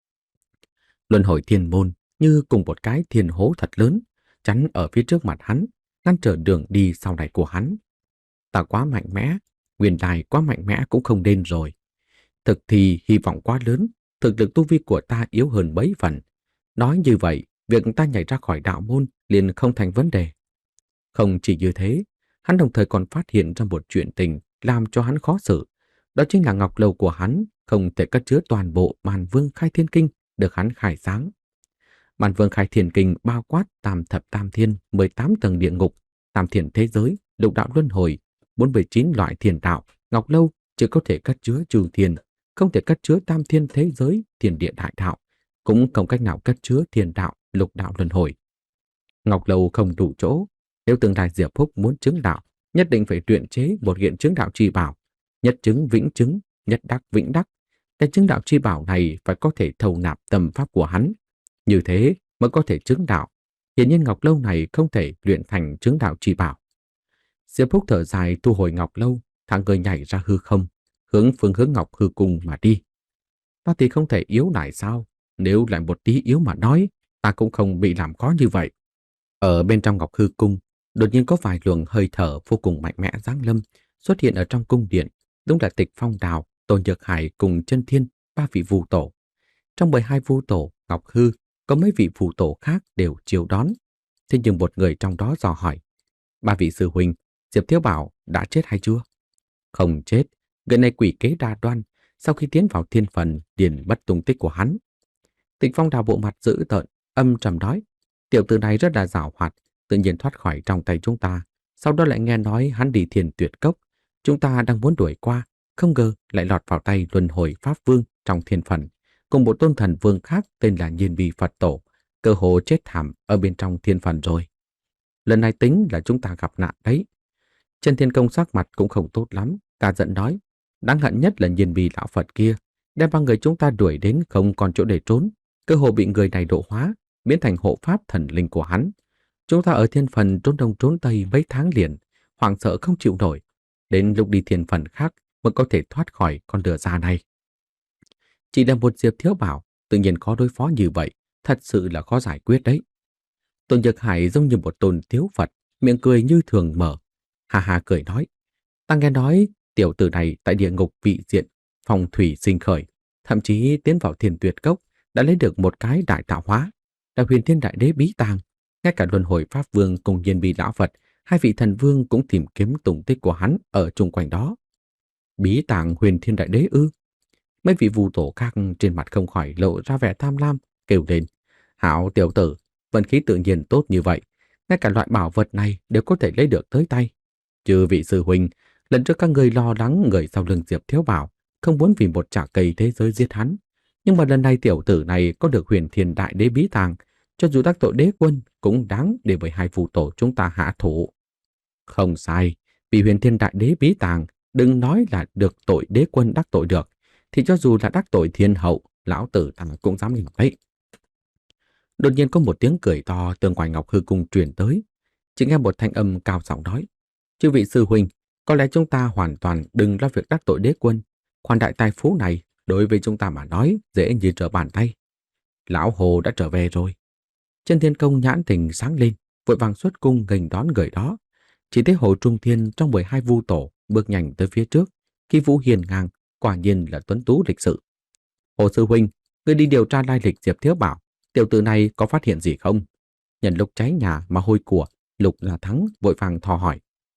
Luân hồi thiên môn như cùng một cái thiên hố thật lớn, chắn ở phía trước mặt hắn, ngăn trở đường đi sau này của hắn. Ta quá mạnh mẽ, nguyên đài quá mạnh mẽ cũng không nên rồi. Thực thì hy vọng quá lớn, thực lực tu vi của ta yếu hơn mấy phần. Nói như vậy, việc ta nhảy ra khỏi đạo môn liền không thành vấn đề. Không chỉ như thế, hắn đồng thời còn phát hiện ra một chuyện tình làm cho hắn khó xử. Đó chính là ngọc lầu của hắn không thể cất chứa toàn bộ Màn Vương Khai Thiên Kinh được hắn khai sáng. Màn Vương Khai Thiên Kinh bao quát tam thập tam thiên, mười tám tầng địa ngục, tam thiên thế giới, lục đạo luân hồi, bốn mươi chín loại thiền đạo. Ngọc lâu chỉ có thể cất chứa trừ thiên, không thể cất chứa tam thiên thế giới, thiên địa đại đạo, cũng không cách nào cất chứa thiên đạo, lục đạo luân hồi. Ngọc lâu không đủ chỗ, nếu tương lai Diệp Húc muốn chứng đạo, nhất định phải luyện chế một hiện chứng đạo chi bảo, nhất chứng vĩnh chứng, nhất đắc vĩnh đắc. Cái chứng đạo chi bảo này phải có thể thâu nạp tâm pháp của hắn, như thế mới có thể chứng đạo. Hiển nhiên ngọc lâu này không thể luyện thành chứng đạo chi bảo. Diệp Húc thở dài thu hồi ngọc lâu, thằng người nhảy ra hư không, hướng phương hướng ngọc hư cung mà đi. Ta thì không thể yếu lại sao? Nếu lại một tí yếu mà nói, ta cũng không bị làm khó như vậy. Ở bên trong ngọc hư cung, đột nhiên có vài luồng hơi thở vô cùng mạnh mẽ giáng lâm xuất hiện ở trong cung điện. Đúng là Tịch Phong Đào, Tôn Nhược Hải cùng Chân Thiên, ba vị vu tổ. Trong mười hai vu tổ, Ngọc Hư có mấy vị vu tổ khác đều chiều đón. Thế nhưng một người trong đó dò hỏi: ba vị sư huynh, Diệp Thiếu Bảo đã chết hay chưa? Không chết, người này quỷ kế đa đoan, sau khi tiến vào thiên phần liền mất tung tích của hắn. Tịch Phong Đào bộ mặt dữ tợn, âm trầm nói: tiểu tử này rất là giàu hoạt, tự nhiên thoát khỏi trong tay chúng ta. Sau đó lại nghe nói hắn đi Thiên Tuyệt Cốc, chúng ta đang muốn đuổi qua, không ngờ lại lọt vào tay luân hồi pháp vương trong thiên phần, cùng một tôn thần vương khác tên là Nhiên Vi Phật Tổ, cơ hồ chết thảm ở bên trong thiên phần rồi. Lần này tính là chúng ta gặp nạn đấy. Chân Thiên Công sắc mặt cũng không tốt lắm, cả giận nói: đáng hận nhất là Nhiên Vi lão Phật kia, đem ba người chúng ta đuổi đến không còn chỗ để trốn, cơ hồ bị người này độ hóa, biến thành hộ pháp thần linh của hắn. Chúng ta ở thiên phần trốn đông trốn tây mấy tháng liền, hoảng sợ không chịu nổi, đến lúc đi thiên phần khác mới có thể thoát khỏi con đường ra này. Chỉ là một Diệp Thiếu Bảo, tự nhiên khó đối phó như vậy, thật sự là khó giải quyết đấy. Tôn Nhược Hải giống như một tôn tiếu Phật, miệng cười như thường mở, hà hà cười nói: ta nghe nói tiểu tử này tại địa ngục vị diện, phong thủy sinh khởi, thậm chí tiến vào Thiên Tuyệt Cốc đã lấy được một cái đại tạo hóa. là Huyền Thiên Đại Đế bí tàng. Ngay cả Luân Hồi Pháp Vương cùng Nhiên Bi Lão Phật, hai vị thần vương cũng tìm kiếm tung tích của hắn ở chung quanh đó. Bí tàng Huyền Thiên Đại Đế ư? Mấy vị vu tổ khác trên mặt không khỏi lộ ra vẻ tham lam, kêu lên: Hảo tiểu tử, vận khí tự nhiên tốt như vậy, ngay cả loại bảo vật này đều có thể lấy được tới tay. Trừ vị sư huynh, lần trước các người lo lắng người sau lưng Diệp Thiếu Bảo, không muốn vì một chả cây thế giới giết hắn. Nhưng mà lần này tiểu tử này có được Huyền Thiên Đại Đế bí tàng, cho dù đắc tội đế quân cũng đáng để bởi hai vu tổ chúng ta hạ thủ. Không sai, vì Huyền Thiên Đại Đế bí tàng, đừng nói là được tội đế quân đắc tội được, thì cho dù là đắc tội thiên hậu, lão tử ta cũng dám làm đấy. Đột nhiên có một tiếng cười to từ ngoài Ngọc Hư Cung truyền tới. Chỉ nghe một thanh âm cao giọng nói: Chư vị sư huynh, có lẽ chúng ta hoàn toàn đừng lo việc đắc tội đế quân. Khoản đại tài phú này đối với chúng ta mà nói dễ như trở bàn tay. Lão Hồ đã trở về rồi. Chân Thiên Công nhãn tình sáng lên, vội vàng xuất cung nghênh đón người đó. Chỉ thấy Hồ Trung Thiên trong mười hai vu tổ bước nhanh tới phía trước, khí vũ hiền ngang, quả nhiên là tuấn tú lịch sự. Hồ sư huynh, người đi điều tra lai lịch Diệp Thiếu Bảo, tiểu tử này có phát hiện gì không? Nhận lúc cháy nhà mà hôi của, Lục là Thắng vội vàng thò hỏi.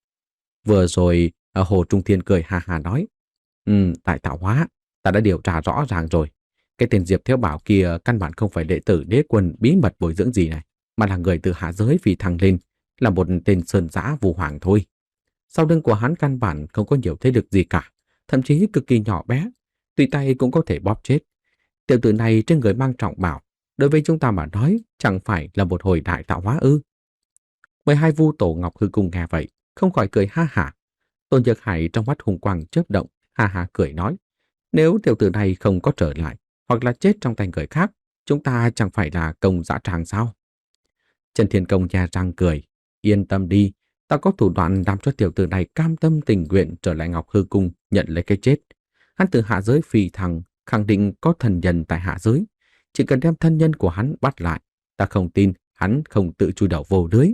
Vừa rồi, Hồ Trung Thiên cười hà hà nói: Ừ, tại tạo hóa, ta đã điều tra rõ ràng rồi. Cái tên Diệp Thiếu Bảo kia căn bản không phải đệ tử đế quân bí mật bồi dưỡng gì này, mà là người từ hạ giới vì thăng lên, là một tên sơn giã vu hoàng thôi. Sau lưng của hắn căn bản không có nhiều thế lực gì cả, thậm chí cực kỳ nhỏ bé, tùy tay cũng có thể bóp chết. Tiểu tử này trên người mang trọng bảo, đối với chúng ta mà nói chẳng phải là một hồi đại tạo hóa ư? Mười hai vu tổ Ngọc Hư Cung nghe vậy, không khỏi cười ha hả. Tôn Nhược Hải trong mắt hùng quang chớp động, ha ha cười nói: Nếu tiểu tử này không có trở lại, hoặc là chết trong tay người khác, chúng ta chẳng phải là công dã tràng sao? Trần Thiên Công nha răng cười: Yên tâm đi, ta có thủ đoạn làm cho tiểu tử này cam tâm tình nguyện trở lại Ngọc Hư Cung nhận lấy cái chết. Hắn từ hạ giới phi thăng, khẳng định có thần nhân tại hạ giới. Chỉ cần đem thân nhân của hắn bắt lại, ta không tin hắn không tự chui đầu vô lưới.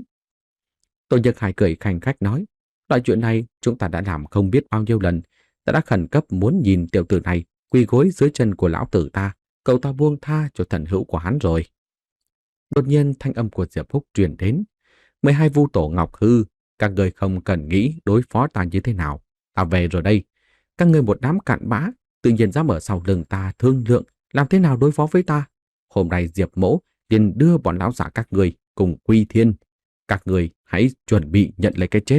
Tô Nhược Hải cười khanh khách nói: Loại chuyện này chúng ta đã làm không biết bao nhiêu lần. Ta đã khẩn cấp muốn nhìn tiểu tử này quỳ gối dưới chân của lão tử ta, cầu ta buông tha cho thần hữu của hắn rồi. Đột nhiên thanh âm của Diệp Húc truyền đến: mười hai vu tổ Ngọc Hư, các người không cần nghĩ đối phó ta như thế nào. Ta về rồi đây. Các người một đám cặn bã, tự nhiên dám ở sau lưng ta thương lượng làm thế nào đối phó với ta. Hôm nay Diệp Mỗ liền đưa bọn lão giả các người cùng quy thiên. Các người hãy chuẩn bị nhận lấy cái chết.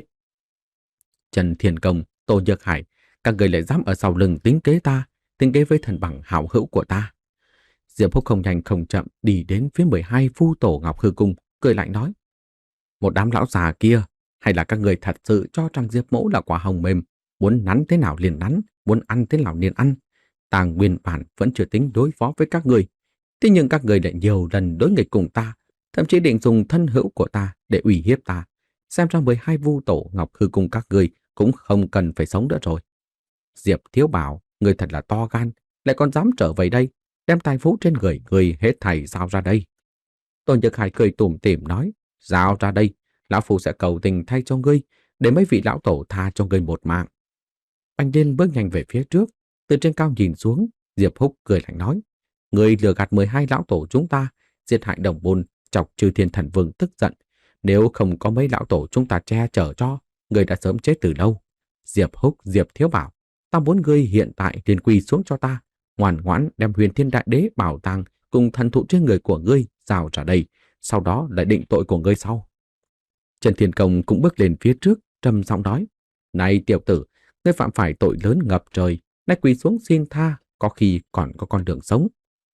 Trần Thiên Công, Tô Nhược Hải, các người lại dám ở sau lưng tính kế ta, tính kế với thần bằng hảo hữu của ta. Diệp Húc không nhanh không chậm đi đến phía mười hai vu tổ Ngọc Hư Cung, cười lạnh nói: Một đám lão già kia, hay là các người thật sự cho rằng Diệp Mỗ là quả hồng mềm, muốn nắn thế nào liền nắn, muốn ăn thế nào liền ăn. Ta nguyên bản vẫn chưa tính đối phó với các người, thế nhưng các người lại nhiều lần đối nghịch cùng ta, thậm chí định dùng thân hữu của ta để uy hiếp ta. Xem ra mười hai vu tổ Ngọc Hư Cung các người cũng không cần phải sống nữa rồi. Diệp Thiếu Bảo, người thật là to gan, lại còn dám trở về đây, đem tài phú trên người người hết thảy giao ra đây. Tôn Nhược Hải cười tủm tỉm nói: Giao ra đây, lão phu sẽ cầu tình thay cho ngươi, để mấy vị lão tổ tha cho ngươi một mạng. Bành Liên bước nhanh về phía trước, từ trên cao nhìn xuống, Diệp Húc cười lạnh nói: Ngươi lừa gạt mười hai lão tổ chúng ta, giết hại đồng môn, chọc Chư Thiên Thần Vương tức giận. Nếu không có mấy lão tổ chúng ta che chở cho, ngươi đã sớm chết từ lâu. Diệp Húc, Diệp Thiếu Bảo, ta muốn ngươi hiện tại liền quỳ xuống cho ta, ngoan ngoãn đem Huyền Thiên Đại Đế bảo tàng cùng thần thụ trên người của ngươi giao ra đây, sau đó lại định tội của ngươi sau. Trần Thiên Công cũng bước lên phía trước, trầm giọng nói: Này tiểu tử, ngươi phạm phải tội lớn ngập trời, nay quỳ xuống xin tha, có khi còn có con đường sống.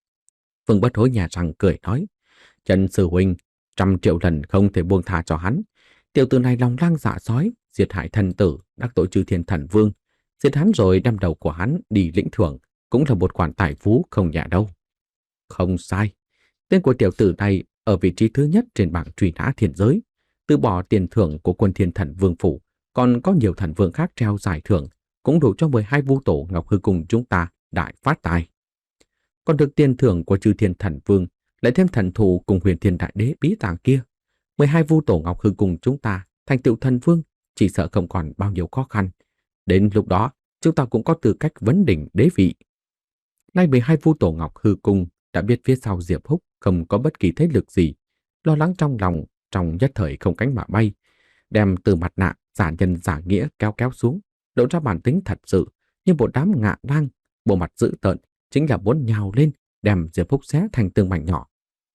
Phương Bất Hối nhà rằng cười nói: Trần sư huynh, trăm triệu lần không thể buông tha cho hắn. Tiểu tử này lòng lang dạ sói, diệt hại thần tử, đắc tội Chư Thiên Thần Vương, giết hắn rồi đem đầu của hắn đi lĩnh thưởng, cũng là một khoản tài phú không nhẹ đâu. Không sai, tên của tiểu tử này ở vị trí thứ nhất trên bảng truy nã thiên giới, từ bỏ tiền thưởng của Quân Thiên Thần Vương phủ, còn có nhiều thần vương khác treo giải thưởng, cũng đủ cho mười hai vu tổ Ngọc Hư Cung chúng ta đại phát tài. Còn được tiền thưởng của Chư Thiên Thần Vương, lại thêm thần thụ cùng Huyền Thiên Đại Đế bí tàng kia, mười hai vu tổ Ngọc Hư Cung chúng ta thành tựu thần vương, chỉ sợ không còn bao nhiêu khó khăn. Đến lúc đó, chúng ta cũng có tư cách vấn đỉnh đế vị. Nay mười hai vu tổ Ngọc Hư Cung đã biết phía sau Diệp Húc không có bất kỳ thế lực gì, lo lắng trong lòng, trong nhất thời không cánh mà bay, đem từ mặt nạ giả nhân giả nghĩa kéo kéo xuống, lộ ra bản tính thật sự như một đám ngạ lang, bộ mặt dữ tợn, chính là muốn nhào lên đem Diệp Phúc xé thành từng mảnh nhỏ.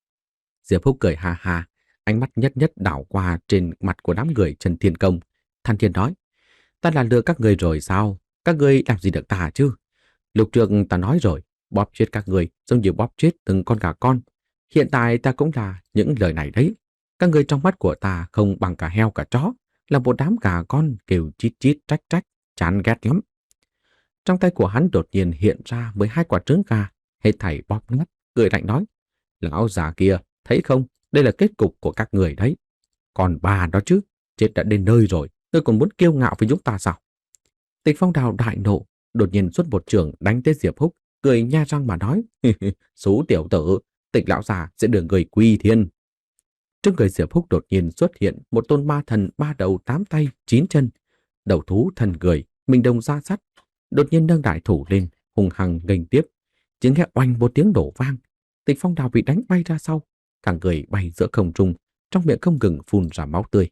Diệp Phúc cười ha ha, ánh mắt nhất nhất đảo qua trên mặt của đám người Trần Thiên Công, than thiên nói: "Ta là lừa các người rồi sao? Các ngươi làm gì được ta chứ? Lúc trước ta nói rồi, bóp chết các người giống như bóp chết từng con gà con. Hiện tại ta cũng là những lời này đấy. Các người trong mắt của ta không bằng cả heo cả chó, là một đám gà con kêu chít chít trách trách, chán ghét lắm." Trong tay của hắn đột nhiên hiện ra mười hai quả trứng gà, hết thảy bóp nát, cười lạnh nói: "Lão già kia, thấy không, đây là kết cục của các người đấy. Còn bà đó chứ, chết đã đến nơi rồi, ngươi còn muốn kiêu ngạo với chúng ta sao?" Tịch Phong Đào đại nộ, đột nhiên xuất một trường đánh tới Diệp Húc, cười nha răng mà nói: "Xú tiểu tử, Tịch lão già sẽ đưa người quy thiên." Trước người Diệp Húc đột nhiên xuất hiện một tôn ma thần ba đầu tám tay chín chân, đầu thú thần người, mình đồng da sắt, đột nhiên nâng đại thủ lên, hùng hăng nghênh tiếp. Chỉ nghe oanh một tiếng nổ vang, Tịch Phong Đào bị đánh bay ra sau, cả người bay giữa không trung, trong miệng không ngừng phun ra máu tươi.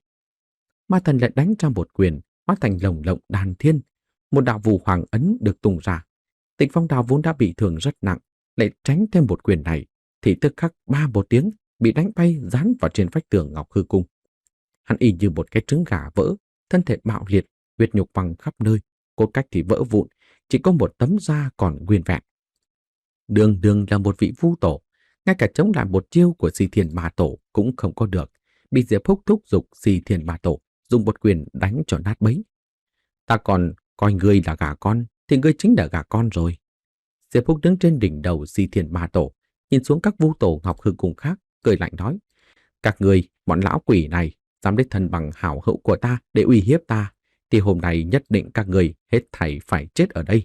Ma thần lại đánh ra một quyền, hóa thành lồng lộng đàn thiên, một đạo phù hoàng ấn được tung ra. Tịch Phong Đào vốn đã bị thương rất nặng, lại tránh thêm một quyền này, thì tức khắc ba một tiếng bị đánh bay dán vào trên vách tường Ngọc Hư Cung. Hắn y như một cái trứng gà vỡ, thân thể bạo liệt, huyết nhục văng khắp nơi, cốt cách thì vỡ vụn, chỉ có một tấm da còn nguyên vẹn. Đường đường là một vị vu tổ, ngay cả chống lại một chiêu của Si Thiên Ma Tổ cũng không có được, bị Diệp Húc thúc giục Si Thiên Ma Tổ dùng một quyền đánh cho nát bấy. "Ta còn coi ngươi là gà con, thì ngươi chính là gà con rồi." Diệp Húc đứng trên đỉnh đầu Si Thiên Ma Tổ, nhìn xuống các vu tổ Ngọc Hư Cung khác, cười lạnh nói: "Các ngươi, bọn lão quỷ này, dám đích thân bằng hảo hữu của ta để uy hiếp ta, thì hôm nay nhất định các ngươi hết thảy phải chết ở đây.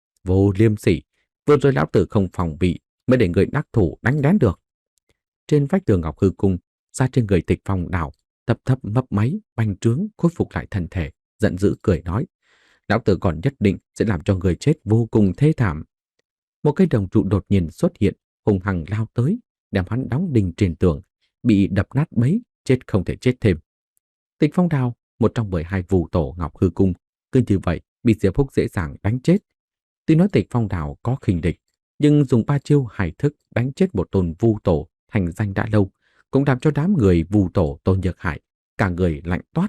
Vô liêm sỉ, vừa rồi lão tử không phòng bị mới để người đắc thủ đánh lén được." Trên vách tường Ngọc Hư Cung, da trên người Tịch Phong Đào thấp thấp mấp máy, bành trướng, khôi phục lại thân thể, giận dữ cười nói: "Lão tử còn nhất định sẽ làm cho người chết vô cùng thê thảm." Một cây đồng trụ đột nhiên xuất hiện, hùng hằng lao tới, đem hắn đóng đinh trên tường, bị đập nát bấy, chết không thể chết thêm. Tịch Phong Đào, một trong mười hai vu tổ Ngọc Hư Cung, cứ như vậy bị Diệp Húc dễ dàng đánh chết. Tuy nói Tịch Phong Đào có khinh địch, nhưng dùng ba chiêu hài thức đánh chết một tôn vu tổ thành danh đã lâu, cũng làm cho đám người vu tổ Tôn Nhược Hải cả người lạnh toát.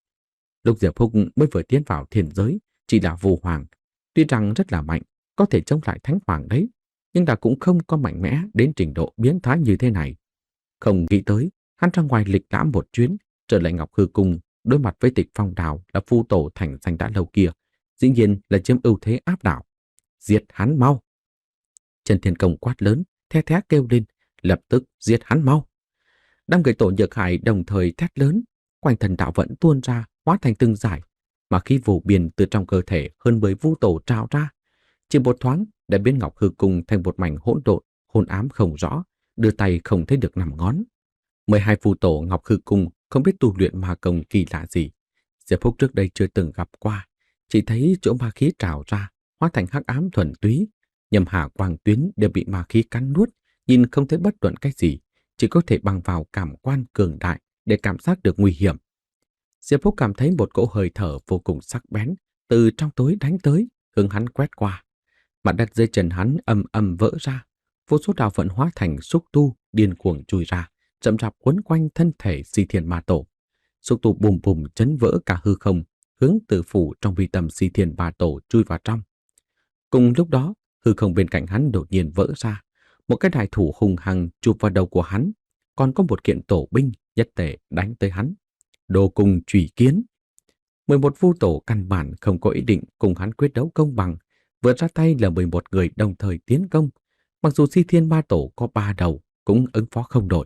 Lúc Diệp Húc mới vừa tiến vào thiên giới, chỉ là vu hoàng, tuy rằng rất là mạnh, có thể chống lại thánh hoàng đấy, nhưng đã cũng không có mạnh mẽ đến trình độ biến thái như thế này. Không nghĩ tới, hắn ra ngoài lịch lãm một chuyến, trở lại Ngọc Hư Cung, đối mặt với Tịch Phong Đào là vu tổ thành danh đã lâu kia, dĩ nhiên là chiếm ưu thế áp đảo. "Giết hắn mau!" Trần Thiên Công quát lớn, the thé kêu lên, lập tức giết hắn mau. Đám người Tổ Nhược Hải đồng thời thét lớn, quanh thân đạo vận tuôn ra, hóa thành từng giải, mà khí vô biên từ trong cơ thể hơn mười vu tổ trào ra, chỉ một thoáng đã biến Ngọc Hư Cung thành một mảnh hỗn độn, hôn ám không rõ, đưa tay không thấy được nằm ngón. mười hai vu tổ Ngọc Hư Cung không biết tu luyện ma công kỳ lạ gì, Diệp Húc trước đây chưa từng gặp qua, chỉ thấy chỗ ma khí trào ra, hóa thành hắc ám thuần túy, nhầm hà quang tuyến đều bị ma khí cắn nuốt, nhìn không thấy bất luận cái gì, chỉ có thể bằng vào cảm quan cường đại để cảm giác được nguy hiểm. Diệp Húc cảm thấy một cỗ hơi thở vô cùng sắc bén từ trong tối đánh tới, hướng hắn quét qua. Mặt đất dưới chân hắn ầm ầm vỡ ra, vô số đạo vận hóa thành xúc tu điên cuồng chui ra, chậm rạp quấn quanh thân thể Si Thiên Ma Tổ. Xúc tu bùm bùm chấn vỡ cả hư không, hướng từ phủ trong vi tâm Si Thiên Ma Tổ chui vào trong. Cùng lúc đó, hư không bên cạnh hắn đột nhiên vỡ ra, một cái đại thủ hùng hăng chụp vào đầu của hắn, còn có một kiện tổ binh nhất tề đánh tới hắn. Đồ cùng chủy kiến. mười một vu tổ căn bản không có ý định cùng hắn quyết đấu công bằng, vừa ra tay là mười một người đồng thời tiến công, mặc dù Si Thiên Ma Tổ có ba đầu cũng ứng phó không nổi.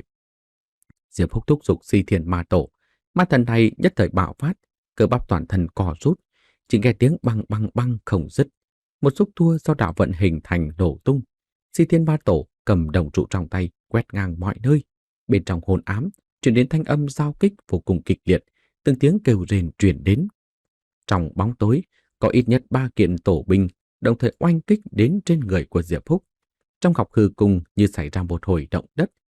Diệp Húc thúc giục Si Thiên Ma Tổ, ma thần này nhất thời bạo phát, cơ bắp toàn thân co rút, chỉ nghe tiếng băng băng băng không dứt. Một xúc tua do đạo vận hình thành nổ tung. Si Thiên Ma Tổ cầm đồng trụ trong tay quét ngang mọi nơi. Bên trong hồn ám truyền đến thanh âm giao kích vô cùng kịch liệt, từng tiếng kêu rền truyền đến. Trong bóng tối có ít nhất ba kiện tổ binh đồng thời oanh kích đến trên người của Diệp Húc. Trong Ngọc Hư Cung như xảy ra một hồi động đất,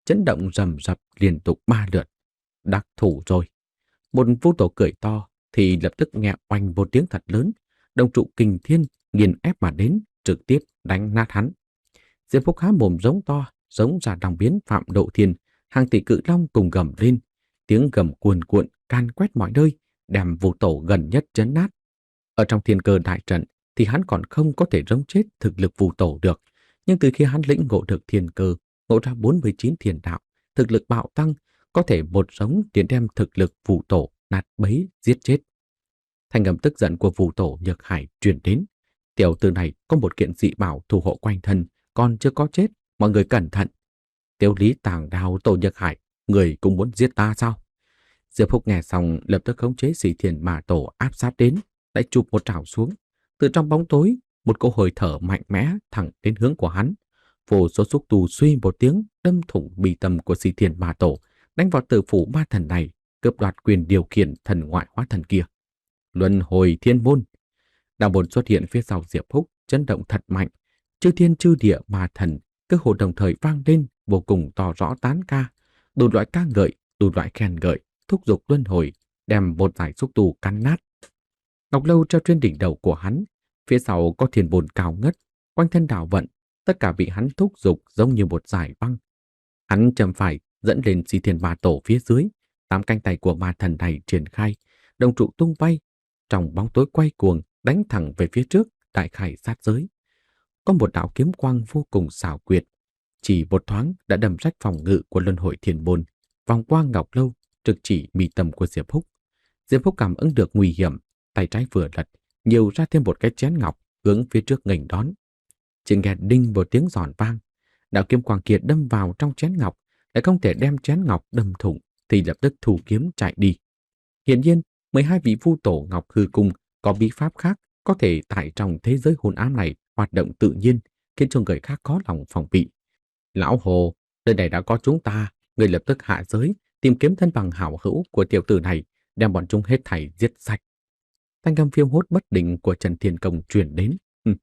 chấn động rầm rập liên tục ba lượt. Đắc thủ rồi. Một vu tổ cười to thì lập tức nghe oanh một tiếng thật lớn, đồng trụ kình thiên nghiền ép mà đến, trực tiếp đánh nát hắn. Diệp Phúc há mồm giống to, giống ra đồng biến Phạm Độ Thiên, hàng tỷ cự long cùng gầm lên, tiếng gầm cuồn cuộn can quét mọi nơi, đem vu tổ gần nhất chấn nát. Ở trong thiên cơ đại trận thì hắn còn không có thể rống chết thực lực vu tổ được, nhưng từ khi hắn lĩnh ngộ được thiên cơ, ngộ ra bốn mươi chín thiên đạo, thực lực bạo tăng, có thể một sống tiến đem thực lực vu tổ nát bấy giết chết. Thanh âm tức giận của vu tổ Nhược Hải truyền đến. Tiểu tử này có một kiện dị bảo thủ hộ quanh thân, còn chưa có chết, mọi người cẩn thận. Tiêu Lý Tàng Đao Tổ Nhược Hải, người cũng muốn giết ta sao? Diệp Phúc nghe xong lập tức khống chế Sĩ Thiền Ma Tổ áp sát đến, lại chụp một trảo xuống. Từ trong bóng tối, một cỗ hơi thở mạnh mẽ thẳng đến hướng của hắn. Vô số xúc tu suy một tiếng đâm thủng bì tâm của Sĩ Thiền Ma Tổ, đánh vào tử phủ ma thần này, cướp đoạt quyền điều khiển thần ngoại hóa thần kia. Luân hồi thiên môn. Đạo bồn xuất hiện phía sau Diệp Phúc, chấn động thật mạnh. Chư thiên chư địa ma thần, cơ hồ đồng thời vang lên, vô cùng to rõ tán ca. Đủ loại ca ngợi, đủ loại khen ngợi, thúc giục luân hồi, đem một giải xúc tu cắn nát. Ngọc Lâu treo trên đỉnh đầu của hắn, phía sau có thiên bồn cao ngất, quanh thân đảo vận, tất cả bị hắn thúc giục giống như một giải băng. Hắn chầm phải dẫn lên Sĩ Thiền Ma Tổ phía dưới, tám cánh tay của ma thần này triển khai, đồng trụ tung bay, trong bóng tối quay cuồng đánh thẳng về phía trước, đại khải sát giới. Có một đạo kiếm quang vô cùng xảo quyệt, chỉ một thoáng đã đâm rách phòng ngự của luân hồi thiên môn, vòng qua Ngọc Lâu, trực chỉ mi tâm của Diệp Phúc. Diệp Phúc cảm ứng được nguy hiểm, tay trái vừa lật, nhiều ra thêm một cái chén ngọc hướng phía trước nghênh đón. Chỉ nghe đinh một tiếng giòn vang, đạo kiếm quang kia đâm vào trong chén ngọc, lại không thể đem chén ngọc đâm thủng, thì lập tức thủ kiếm chạy đi. Hiển nhiên, mười hai vị vu tổ Ngọc Hư Cung có bí pháp khác có thể tại trong thế giới hồn ám này hoạt động tự nhiên, khiến cho người khác khó lòng phòng bị. Lão Hồ, nơi này đã có chúng ta, người lập tức hạ giới, tìm kiếm thân bằng hảo hữu của tiểu tử này, đem bọn chúng hết thảy giết sạch. Thanh âm phiêu hốt bất định của Trần Thiên Công truyền đến.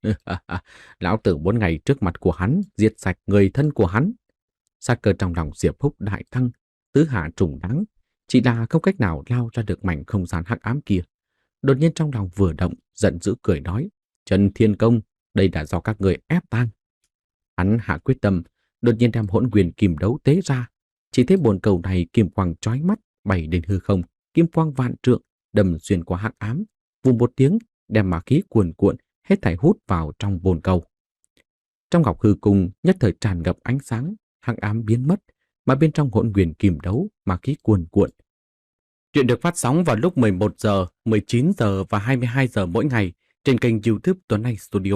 Lão tử muốn ngày trước mặt của hắn diệt sạch người thân của hắn. Sát cơ trong lòng Diệp Phúc đại tăng, tứ hạ trùng đáng, chỉ là không cách nào lao ra được mảnh không gian hắc ám kia. Đột nhiên trong lòng vừa động, giận dữ cười nói: Trần Thiên Công, đây là do các người ép tang. Hắn hạ quyết tâm, đột nhiên đem hỗn quyền kim đấu tế ra. Chỉ thấy bồn cầu này kim quang chói mắt bay đến hư không, kim quang vạn trượng đâm xuyên qua hắc ám, vù một tiếng đem ma khí cuồn cuộn hết thảy hút vào trong bồn cầu. Trong Ngọc Hư Cung nhất thời tràn ngập ánh sáng, hắc ám biến mất, mà bên trong hỗn quyền kim đấu ma khí cuồn cuộn. Chuyện được phát sóng vào lúc mười một giờ, mười chín giờ và hai mươi hai giờ mỗi ngày trên kênh YouTube Tuấn Anh Studio.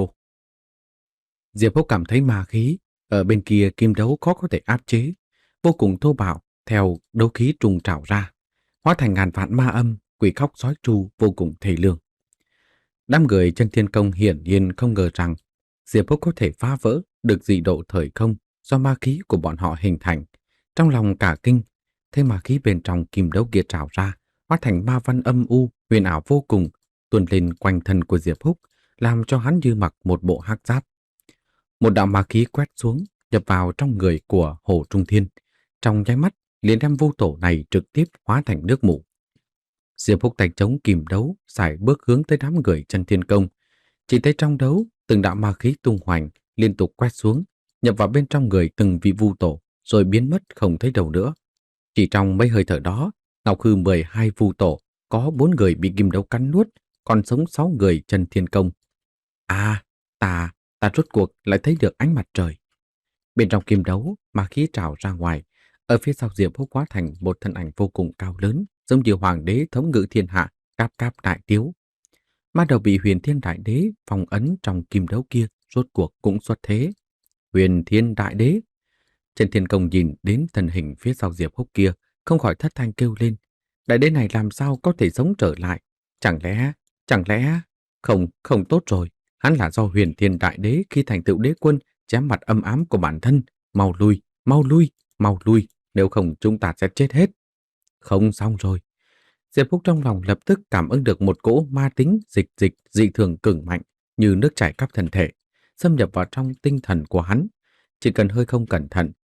Diệp Phúc cảm thấy ma khí ở bên kia kim đấu khó có thể áp chế, vô cùng thô bạo, theo đấu khí trùng trào ra, hóa thành ngàn vạn ma âm, quỷ khóc sói tru vô cùng thê lương. Đám người Chân Thiên Công hiển nhiên không ngờ rằng Diệp Phúc có thể phá vỡ được dị độ thời không do ma khí của bọn họ hình thành. Trong lòng cả kinh, thế ma khí bên trong kim đấu kia trào ra, hóa thành ma văn âm u, huyền ảo vô cùng, tuôn lên quanh thân của Diệp Phúc, làm cho hắn như mặc một bộ hắc giáp. Một đạo ma khí quét xuống, nhập vào trong người của Hồ Trung Thiên, trong nháy mắt liền đem vô tổ này trực tiếp hóa thành nước mù. Diệp Phúc tay chống kìm đấu, sải bước hướng tới đám người Chân Thiên Công. Chỉ thấy trong đấu, từng đạo ma khí tung hoành, liên tục quét xuống, nhập vào bên trong người từng vị vu tổ, rồi biến mất không thấy đâu nữa. Chỉ trong mấy hơi thở đó, Ngọc Hư mười hai vu tổ, có bốn người bị kim đấu cắn nuốt, còn sống sáu người Chân Thiên Công. À, ta, ta rốt cuộc lại thấy được ánh mặt trời. Bên trong kim đấu, ma khí trào ra ngoài, ở phía sau Diệp Phúc hóa thành một thân ảnh vô cùng cao lớn, giống như hoàng đế thống ngự thiên hạ, cáp cáp đại tiếu. Ma đầu bị Huyền Thiên Đại Đế phong ấn trong kim đấu kia, rốt cuộc cũng xuất thế. Huyền Thiên Đại Đế. Trần Thiên Công nhìn đến thân hình phía sau Diệp Phúc kia, không khỏi thất thanh kêu lên. Đại đế này làm sao có thể sống trở lại? Chẳng lẽ, chẳng lẽ... Không, không tốt rồi. Hắn là do Huyền Thiên Đại Đế khi thành tựu đế quân chém mặt âm ám của bản thân. Mau lui, mau lui, mau lui, nếu không chúng ta sẽ chết hết. Không xong rồi. Diệp Phúc trong lòng lập tức cảm ứng được một cỗ ma tính dịch dịch dị thường cường mạnh như nước chảy khắp thân thể, xâm nhập vào trong tinh thần của hắn. Chỉ cần hơi không cẩn thận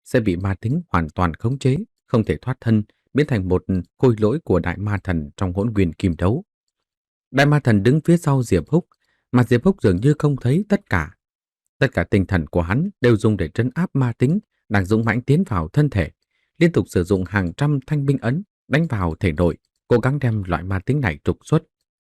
sẽ bị ma tính hoàn toàn khống chế, không thể thoát thân, biến thành một khôi lỗi của đại ma thần trong hỗn nguyên kim đấu. Đại ma thần đứng phía sau Diệp Húc, mà Diệp Húc dường như không thấy tất cả. Tất cả tinh thần của hắn đều dùng để trấn áp ma tính đang dũng mãnh tiến vào thân thể, liên tục sử dụng hàng trăm thanh binh ấn đánh vào thể nội, cố gắng đem loại ma tính này trục xuất.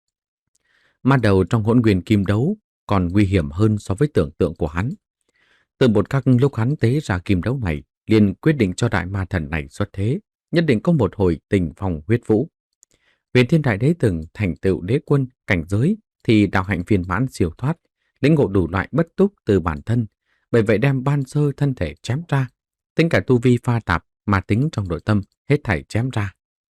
Ma đầu trong hỗn nguyên kim đấu còn nguy hiểm hơn so với tưởng tượng của hắn. Từ một khắc lúc hắn tế ra kim đấu này, liền quyết định cho đại ma thần này xuất thế, nhất định có một hồi tình phong huyết vũ. Huyền Thiên Đại Đế từng thành tựu đế quân cảnh giới thì đạo hạnh viên mãn siêu thoát, lĩnh ngộ đủ loại bất túc từ bản thân, bởi vậy đem ban sơ thân thể chém ra, tính cả tu vi pha tạp mà tính trong nội tâm hết thảy chém ra.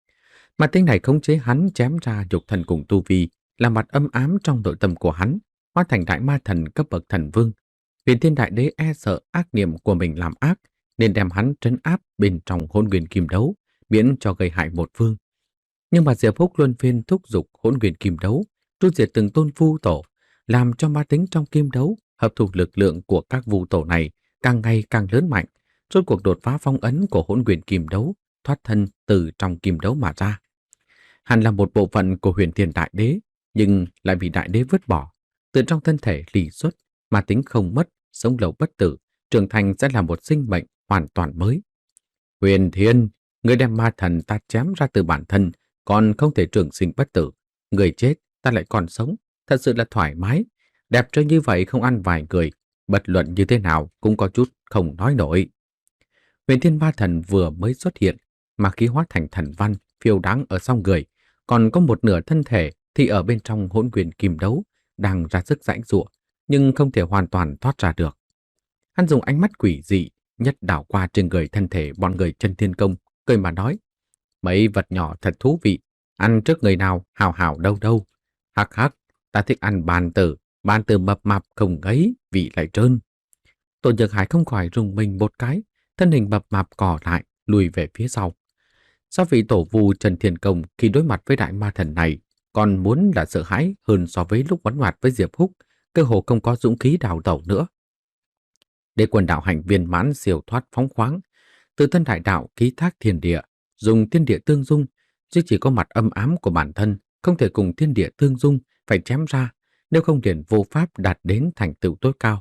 Mà tính này khống chế hắn chém ra nhục thần cùng tu vi, là mặt âm ám trong nội tâm của hắn, hóa thành đại ma thần cấp bậc thần vương. Huyền Thiên Đại Đế e sợ ác niệm của mình làm ác, nên đem hắn trấn áp bên trong hỗn nguyên kim đấu, miễn cho gây hại một phương. Nhưng mà Diệp Húc luân phiên thúc giục hỗn nguyên kim đấu, tru diệt từng tôn vu tổ, làm cho ma tính trong kim đấu hợp thu lực lượng của các vu tổ này càng ngày càng lớn mạnh, rốt cuộc đột phá phong ấn của hỗn nguyên kim đấu, thoát thân từ trong kim đấu mà ra. Hắn là một bộ phận của Huyền Thiên Đại Đế, nhưng lại bị Đại Đế vứt bỏ, từ trong thân thể lì xuất, ma tính không mất, sống lâu bất tử, trưởng thành sẽ là một sinh mệnh hoàn toàn mới. Huyền Thiên, người đem ma thần ta chém ra từ bản thân, còn không thể trường sinh bất tử. Người chết, ta lại còn sống, thật sự là thoải mái. Đẹp trai như vậy không ăn vài người, bất luận như thế nào cũng có chút không nói nổi. Huyền Thiên ma thần vừa mới xuất hiện, mà khí hóa thành thần văn, phiêu đáng ở sau người, còn có một nửa thân thể thì ở bên trong hỗn nguyên kim đấu, đang ra sức giãy giụa, nhưng không thể hoàn toàn thoát ra được. Hắn dùng ánh mắt quỷ dị nhất đảo qua trên người thân thể bọn người Chân Thiên Công, cười mà nói: mấy vật nhỏ thật thú vị, ăn trước người nào hào hào đâu đâu. Hắc hắc, ta thích ăn bàn tử, bàn tử mập mạp không ngấy, vị lại trơn. Tổ Nhược Hải không khỏi rùng mình một cái, thân hình mập mạp cỏ lại, lùi về phía sau. Sao vị tổ vu Trần Thiên Công khi đối mặt với đại ma thần này còn muốn là sợ hãi hơn so với lúc bắn ngoặt với Diệp Húc, cơ hồ không có dũng khí đào tẩu nữa. Đế quân đạo hành viên mãn siêu thoát phóng khoáng, từ thân đại đạo ký thác thiên địa, dùng thiên địa tương dung, chứ chỉ có mặt âm ám của bản thân không thể cùng thiên địa tương dung, phải chém ra, nếu không liền vô pháp đạt đến thành tựu tối cao.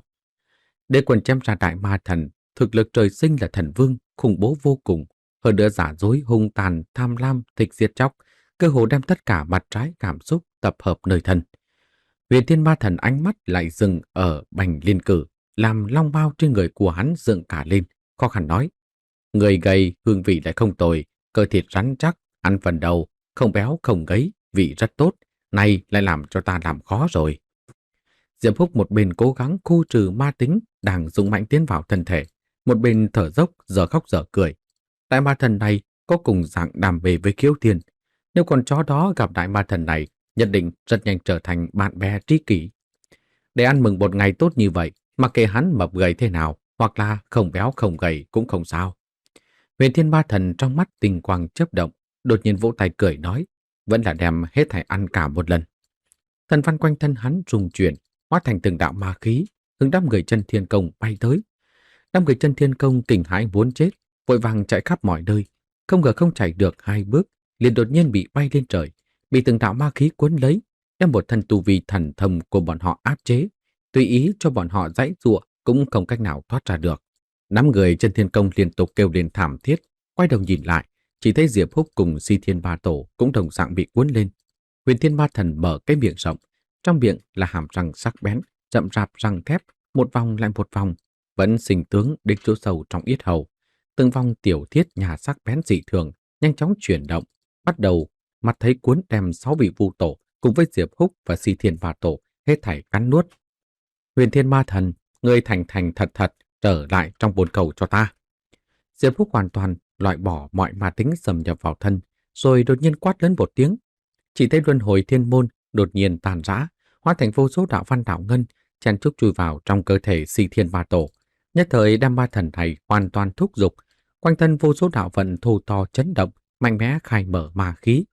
Đế quân chém ra đại ma thần, thực lực trời sinh là thần vương, khủng bố vô cùng, hơn nữa giả dối hung tàn, tham lam, thịt diệt chóc, cơ hồ đem tất cả mặt trái cảm xúc tập hợp nơi thân. Huyền Thiên ma thần ánh mắt lại dừng ở bành liên cử, làm long bao trên người của hắn dựng cả lên, khó khăn nói: người gầy, hương vị lại không tồi, cơ thịt rắn chắc, ăn phần đầu, không béo không ngấy, vị rất tốt, này lại làm cho ta làm khó rồi. Diệp Húc một bên cố gắng khu trừ ma tính đang dũng mãnh tiến vào thân thể, một bên thở dốc giờ khóc giờ cười. Đại ma thần này có cùng dạng đam mê với Khiếu Thiên, nếu con chó đó gặp đại ma thần này, nhất định rất nhanh trở thành bạn bè tri kỷ. Để ăn mừng một ngày tốt như vậy, mặc kệ hắn mập gầy thế nào, hoặc là không béo không gầy cũng không sao. Huyền Thiên ma thần trong mắt tinh quang chớp động, đột nhiên vỗ tay cười nói: vẫn là đem hết thảy ăn cả một lần. Thần văn quanh thân hắn rung chuyển, hóa thành từng đạo ma khí, hướng đám người Chân Thiên Công bay tới. Đám người Chân Thiên Công kinh hãi muốn chết, vội vàng chạy khắp mọi nơi, không ngờ không chạy được hai bước, liền đột nhiên bị bay lên trời, bị từng đạo ma khí cuốn lấy, đem một thân tu vi thần thông của bọn họ áp chế, tùy ý cho bọn họ giãy giụa cũng không cách nào thoát ra được. Năm người Chân Thiên Công liên tục kêu lên thảm thiết, quay đầu nhìn lại, chỉ thấy Diệp Húc cùng Si Thiên Ba Tổ cũng đồng dạng bị cuốn lên. Huyền Thiên Ma Thần mở cái miệng rộng, trong miệng là hàm răng sắc bén, rậm rạp răng thép, một vòng lại một vòng, vẫn sinh tướng đến chỗ sâu trong yết hầu. Từng vòng tiểu thiết nhà sắc bén dị thường nhanh chóng chuyển động, bắt đầu mặt thấy cuốn đem sáu vị vu tổ cùng với Diệp Húc và Si Thiên Ba Tổ hết thảy cắn nuốt. Huyền Thiên Ma Thần, ngươi thành thành thật thật trở lại trong bồn cầu cho ta. Diệp Húc hoàn toàn loại bỏ mọi ma tính xâm nhập vào thân, rồi đột nhiên quát lớn một tiếng. Chỉ thấy luân hồi thiên môn đột nhiên tàn rã, hóa thành vô số đạo văn đạo ngân, chen chúc chui vào trong cơ thể Si Thiên Ma Tổ. Nhất thời đem ma thần này hoàn toàn thúc giục, quanh thân vô số đạo vận thô to chấn động, mạnh mẽ khai mở ma khí.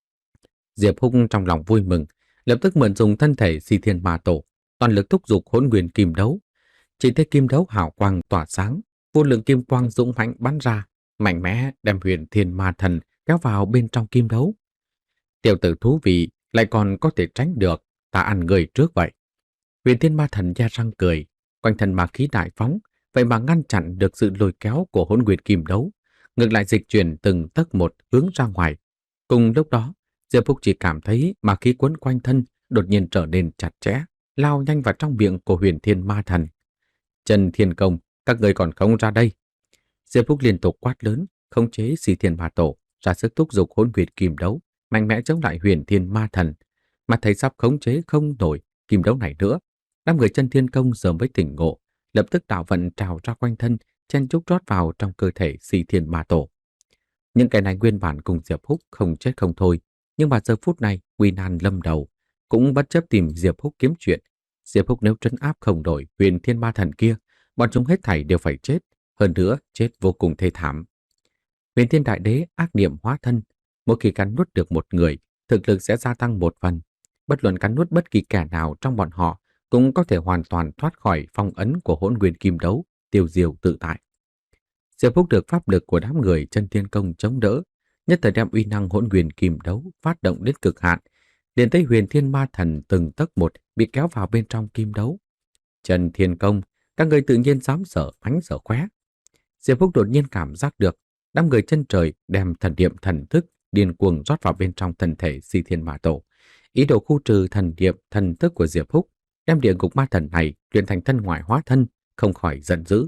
Diệp Húc trong lòng vui mừng, lập tức mượn dùng thân thể Si Thiên Ma Tổ, toàn lực thúc giục hỗn nguyên kim đấu. Chỉ thấy kim đấu hào quang tỏa sáng, Vô lượng kim quang dũng mãnh bắn ra, mạnh mẽ đem Huyền Thiên Ma Thần kéo vào bên trong kim đấu. Tiểu tử thú vị, lại còn có thể tránh được, ta ăn người trước vậy. Huyền Thiên Ma Thần nhe răng cười, quanh thân ma khí đại phóng, vậy mà ngăn chặn được sự lôi kéo của Hỗn Nguyên Kim Đấu, ngược lại dịch chuyển từng tấc một hướng ra ngoài. Cùng lúc đó, Diệp Phúc chỉ cảm thấy ma khí quấn quanh thân đột nhiên trở nên chặt chẽ, lao nhanh vào trong miệng của Huyền Thiên Ma Thần. Trần Thiên Công, các người còn không ra đây. Diệp Phúc liên tục quát lớn, khống chế Si Thiên Ma Tổ, ra sức thúc giục Hỗn Nguyên Kim Đấu, mạnh mẽ chống lại Huyền Thiên Ma Thần. Mà thấy sắp khống chế không nổi kim đấu này nữa, đám người Chân Thiên Công giờ mới tỉnh ngộ, lập tức đạo vận trào ra quanh thân, chen chúc rót vào trong cơ thể Si Thiên Ma Tổ. Những cái này nguyên bản cùng Diệp Húc không chết không thôi, nhưng mà giờ phút này nguy nan lâm đầu, cũng bất chấp tìm Diệp Húc kiếm chuyện. Diệp Húc nếu trấn áp không nổi Huyền Thiên Ma Thần kia, bọn chúng hết thảy đều phải chết, hơn nữa chết vô cùng thê thảm. Huyền Thiên Đại Đế ác niệm hóa thân, mỗi khi cắn nuốt được một người, thực lực sẽ gia tăng một phần. Bất luận cắn nuốt bất kỳ kẻ nào trong bọn họ cũng có thể hoàn toàn thoát khỏi phong ấn của Hỗn Nguyên Kim Đấu, tiêu diêu tự tại. Diệp Phúc được pháp lực của đám người Chân Thiên Công chống đỡ, nhất thời đem uy năng Hỗn Nguyên Kim Đấu phát động đến cực hạn, liền thấy Huyền Thiên Ma Thần từng tấc một bị kéo vào bên trong kim đấu. Chân Thiên Công, các người tự nhiên dám sợ ánh sợ khóe. Diệp Phúc đột nhiên cảm giác được đám người chân trời đem thần niệm thần thức điên cuồng rót vào bên trong thân thể Si Thiên Ma Tổ, ý đồ khu trừ thần niệm thần thức của Diệp Phúc, đem địa ngục ma thần này luyện thành thân ngoại hóa thân, không khỏi giận dữ.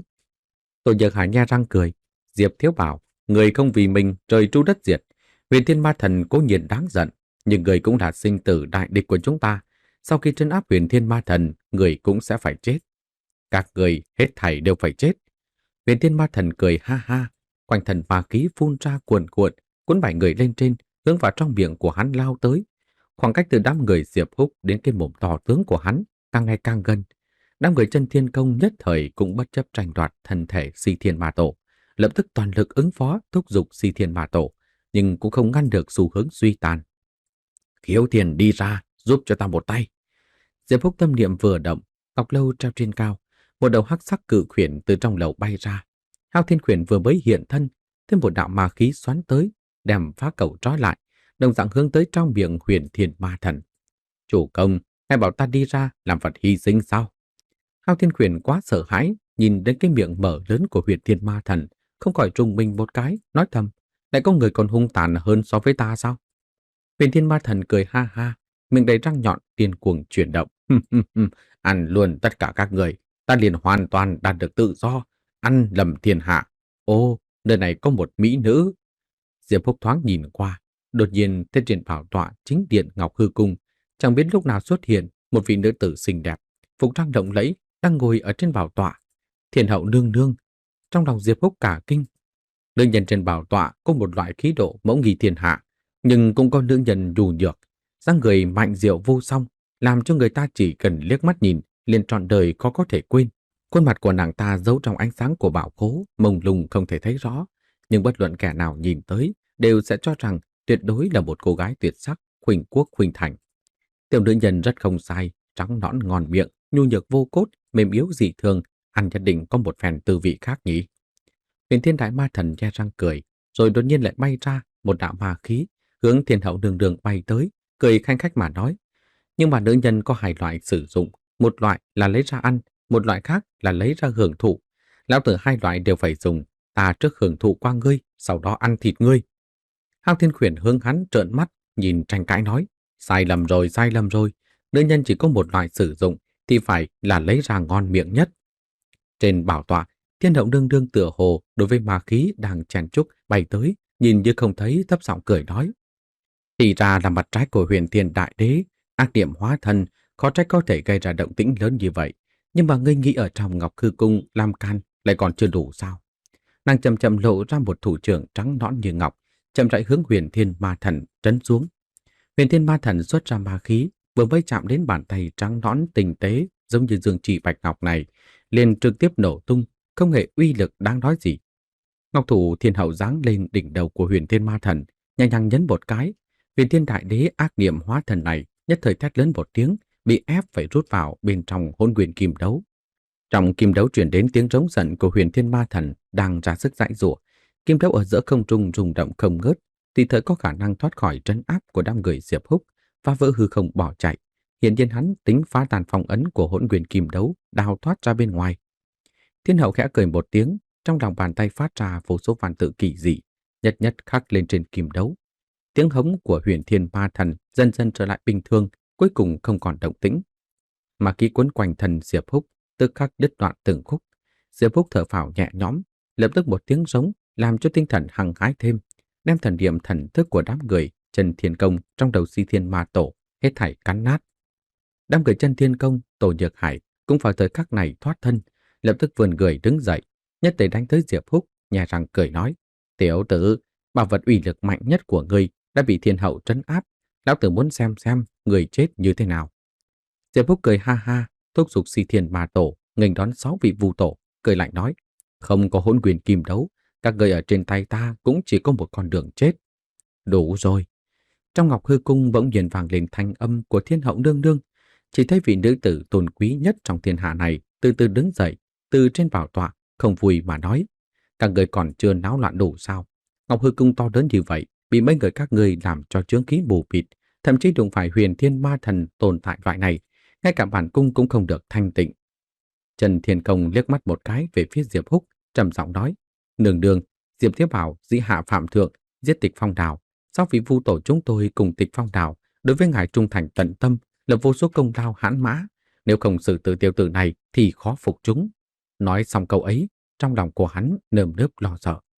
Tổ Nhược Hải nhe răng cười, Diệp Thiếu bảo, người không vì mình trời tru đất diệt, Huyền Thiên Ma Thần cố nhiên đáng giận, nhưng người cũng là sinh tử đại địch của chúng ta, sau khi trấn áp Huyền Thiên Ma Thần, người cũng sẽ phải chết. Các người hết thảy đều phải chết. Huyền Thiên Ma Thần cười ha ha, quanh thần ma khí phun ra cuồn cuộn, cuốn bảy người lên trên, hướng vào trong miệng của hắn lao tới. Khoảng cách từ đám người Diệp Húc đến cái mồm to tướng của hắn càng ngày càng gần. Đám người Chân Thiên Công nhất thời cũng bất chấp tranh đoạt thân thể Si Thiên Ma Tổ, lập tức toàn lực ứng phó thúc giục Si Thiên Ma Tổ, nhưng cũng không ngăn được xu hướng suy tàn. Khiếu Thiền đi ra, giúp cho ta một tay. Diệp Phúc tâm niệm vừa động, ngọc lâu treo trên cao, một đầu hắc sắc cự khuyển từ trong lầu bay ra. Hao Thiên Khuyển vừa mới hiện thân, thêm một đạo ma khí xoắn tới, đem phá cầu trói lại, đồng dạng hướng tới trong miệng Huyền Thiên Ma Thần. Chủ công, ngài bảo ta đi ra làm vật hy sinh sao? Hao Thiên Khuyển quá sợ hãi, nhìn đến cái miệng mở lớn của Huyền Thiên Ma Thần, không khỏi rùng mình một cái, nói thầm, lại có người còn hung tàn hơn so với ta sao? Huyền Thiên Ma Thần cười ha ha, miệng đầy răng nhọn điên cuồng chuyển động. Ăn luôn tất cả các người, ta liền hoàn toàn đạt được tự do, ăn lầm thiên hạ. Ô, nơi này có một mỹ nữ. Diệp Phúc thoáng nhìn qua, đột nhiên thấy trên bảo tọa chính điện Ngọc Hư Cung, chẳng biết lúc nào xuất hiện một vị nữ tử xinh đẹp, phục trang lộng lẫy, đang ngồi ở trên bảo tọa. Thiên hậu nương nương. Trong lòng Diệp Phúc cả kinh. Nữ nhân trên bảo tọa có một loại khí độ mẫu nghi thiên hạ, nhưng cũng có nữ nhân dù nhược, dáng người mạnh diệu vô song, làm cho người ta chỉ cần liếc mắt nhìn liền trọn đời khó có thể quên. Khuôn mặt của nàng ta giấu trong ánh sáng của bảo khố, mông lung không thể thấy rõ, nhưng bất luận kẻ nào nhìn tới đều sẽ cho rằng tuyệt đối là một cô gái tuyệt sắc, khuynh quốc khuynh thành. Tiểu nữ nhân rất không sai, trắng nõn ngon miệng, nhu nhược vô cốt, mềm yếu dị thường, ăn nhất định có một phen tư vị khác nhỉ. Huyền Thiên Đại Ma Thần nhe răng cười, rồi đột nhiên lại bay ra một đạo ma khí, hướng Thiên hậu đường đường bay tới, cười khanh khách mà nói. Nhưng mà nữ nhân có hai loại sử dụng, một loại là lấy ra ăn, một loại khác là lấy ra hưởng thụ. Lão tử hai loại đều phải dùng, ta trước hưởng thụ qua ngươi, sau đó ăn thịt ngươi. Hao Thiên Khuyển hướng hắn trợn mắt, nhìn tranh cãi nói, sai lầm rồi, sai lầm rồi, nữ nhân chỉ có một loại sử dụng, thì phải là lấy ra ngon miệng nhất. Trên bảo tọa, Thiên hậu đương đương tựa hồ đối với ma khí đang chèn chúc bay tới, nhìn như không thấy, thấp giọng cười nói. Thì ra là mặt trái của Huyền Thiên Đại Đế, ác niệm hóa thân, khó trách có thể gây ra động tĩnh lớn như vậy. Nhưng mà ngươi nghĩ ở trong Ngọc Hư Cung làm can lại còn chưa đủ sao? Nàng chậm chậm lộ ra một thủ trưởng trắng nõn như ngọc, chậm rãi hướng Huyền Thiên Ma Thần trấn xuống. Huyền Thiên Ma Thần xuất ra ma khí, vừa mới chạm đến bàn tay trắng nõn tinh tế giống như dương chỉ bạch ngọc này, liền trực tiếp nổ tung, không hề uy lực đáng nói gì. Ngọc thủ Thiên hậu giáng lên đỉnh đầu của Huyền Thiên Ma Thần, nhẹ nhàng nhấn một cái. Huyền Thiên Đại Đế ác niệm hóa thần này nhất thời thét lớn một tiếng, bị ép phải rút vào bên trong Hỗn Nguyên Kim Đấu. Trong kim đấu truyền đến tiếng rống giận của Huyền Thiên Ma Thần đang ra sức giãy giụa. Kim đấu ở giữa không trung rung động không ngớt, tùy thời có khả năng thoát khỏi trấn áp của đám người Diệp Húc, phá vỡ hư không bỏ chạy. Hiện nhiên hắn tính phá tan phong ấn của Hỗn Nguyên Kim Đấu, đào thoát ra bên ngoài. Thiên hậu khẽ cười một tiếng, trong lòng bàn tay phát ra vô số văn tự kỳ dị, nhất nhất khắc lên trên kim đấu. Tiếng hống của Huyền Thiên Ma Thần dần dần trở lại bình thường, cuối cùng không còn động tĩnh. Mà khí quấn quanh thần Diệp Húc tức khắc đứt đoạn từng khúc. Diệp Húc thở phào nhẹ nhõm, lập tức một tiếng giống làm cho tinh thần hăng hái thêm, đem thần niệm thần thức của đám người Chân Thiên Công trong đầu Si Thiên Ma Tổ hết thảy cắn nát. Đám người Chân Thiên Công, Tổ Nhược Hải cũng vào thời khắc này thoát thân, lập tức vươn người đứng dậy, nhất tề đánh tới Diệp Húc, nhè răng cười nói: "Tiểu tử, bảo vật uy lực mạnh nhất của ngươi đã bị thiên hậu trấn áp, lão tử muốn xem xem người chết như thế nào." Diệp Húc cười ha ha, thúc giục Si Thiên Ma Tổ nghênh đón sáu vị vu tổ, cười lạnh nói: "Không có Hỗn Nguyên Kim Đấu, các ngươi ở trên tay ta cũng chỉ có một con đường chết." Đủ rồi. Trong Ngọc Hư Cung bỗng nhiên vang lên thanh âm của Thiên hậu nương nương. Chỉ thấy vị nữ tử tôn quý nhất trong thiên hạ này từ từ đứng dậy, từ trên bảo tọa, không vui mà nói: "Các người còn chưa náo loạn đủ sao? Ngọc Hư Cung to lớn như vậy, bị mấy người các ngươi làm cho chướng khí bù bịt, thậm chí đụng phải Huyền Thiên Ma Thần tồn tại loại này, ngay cả bản cung cũng không được thanh tịnh." Trần Thiên Công liếc mắt một cái về phía Diệp Húc, trầm giọng nói: "Nương nương, Diệp Thiếu Bảo dĩ hạ phạm thượng, giết Tịch Phong Đào. Sau vị vu tổ chúng tôi cùng Tịch Phong Đào đối với ngài trung thành tận tâm, lập vô số công lao hãn mã. Nếu không xử tử tiêu tử này thì khó phục chúng." Nói xong câu ấy, trong lòng của hắn nơm nớp lo sợ.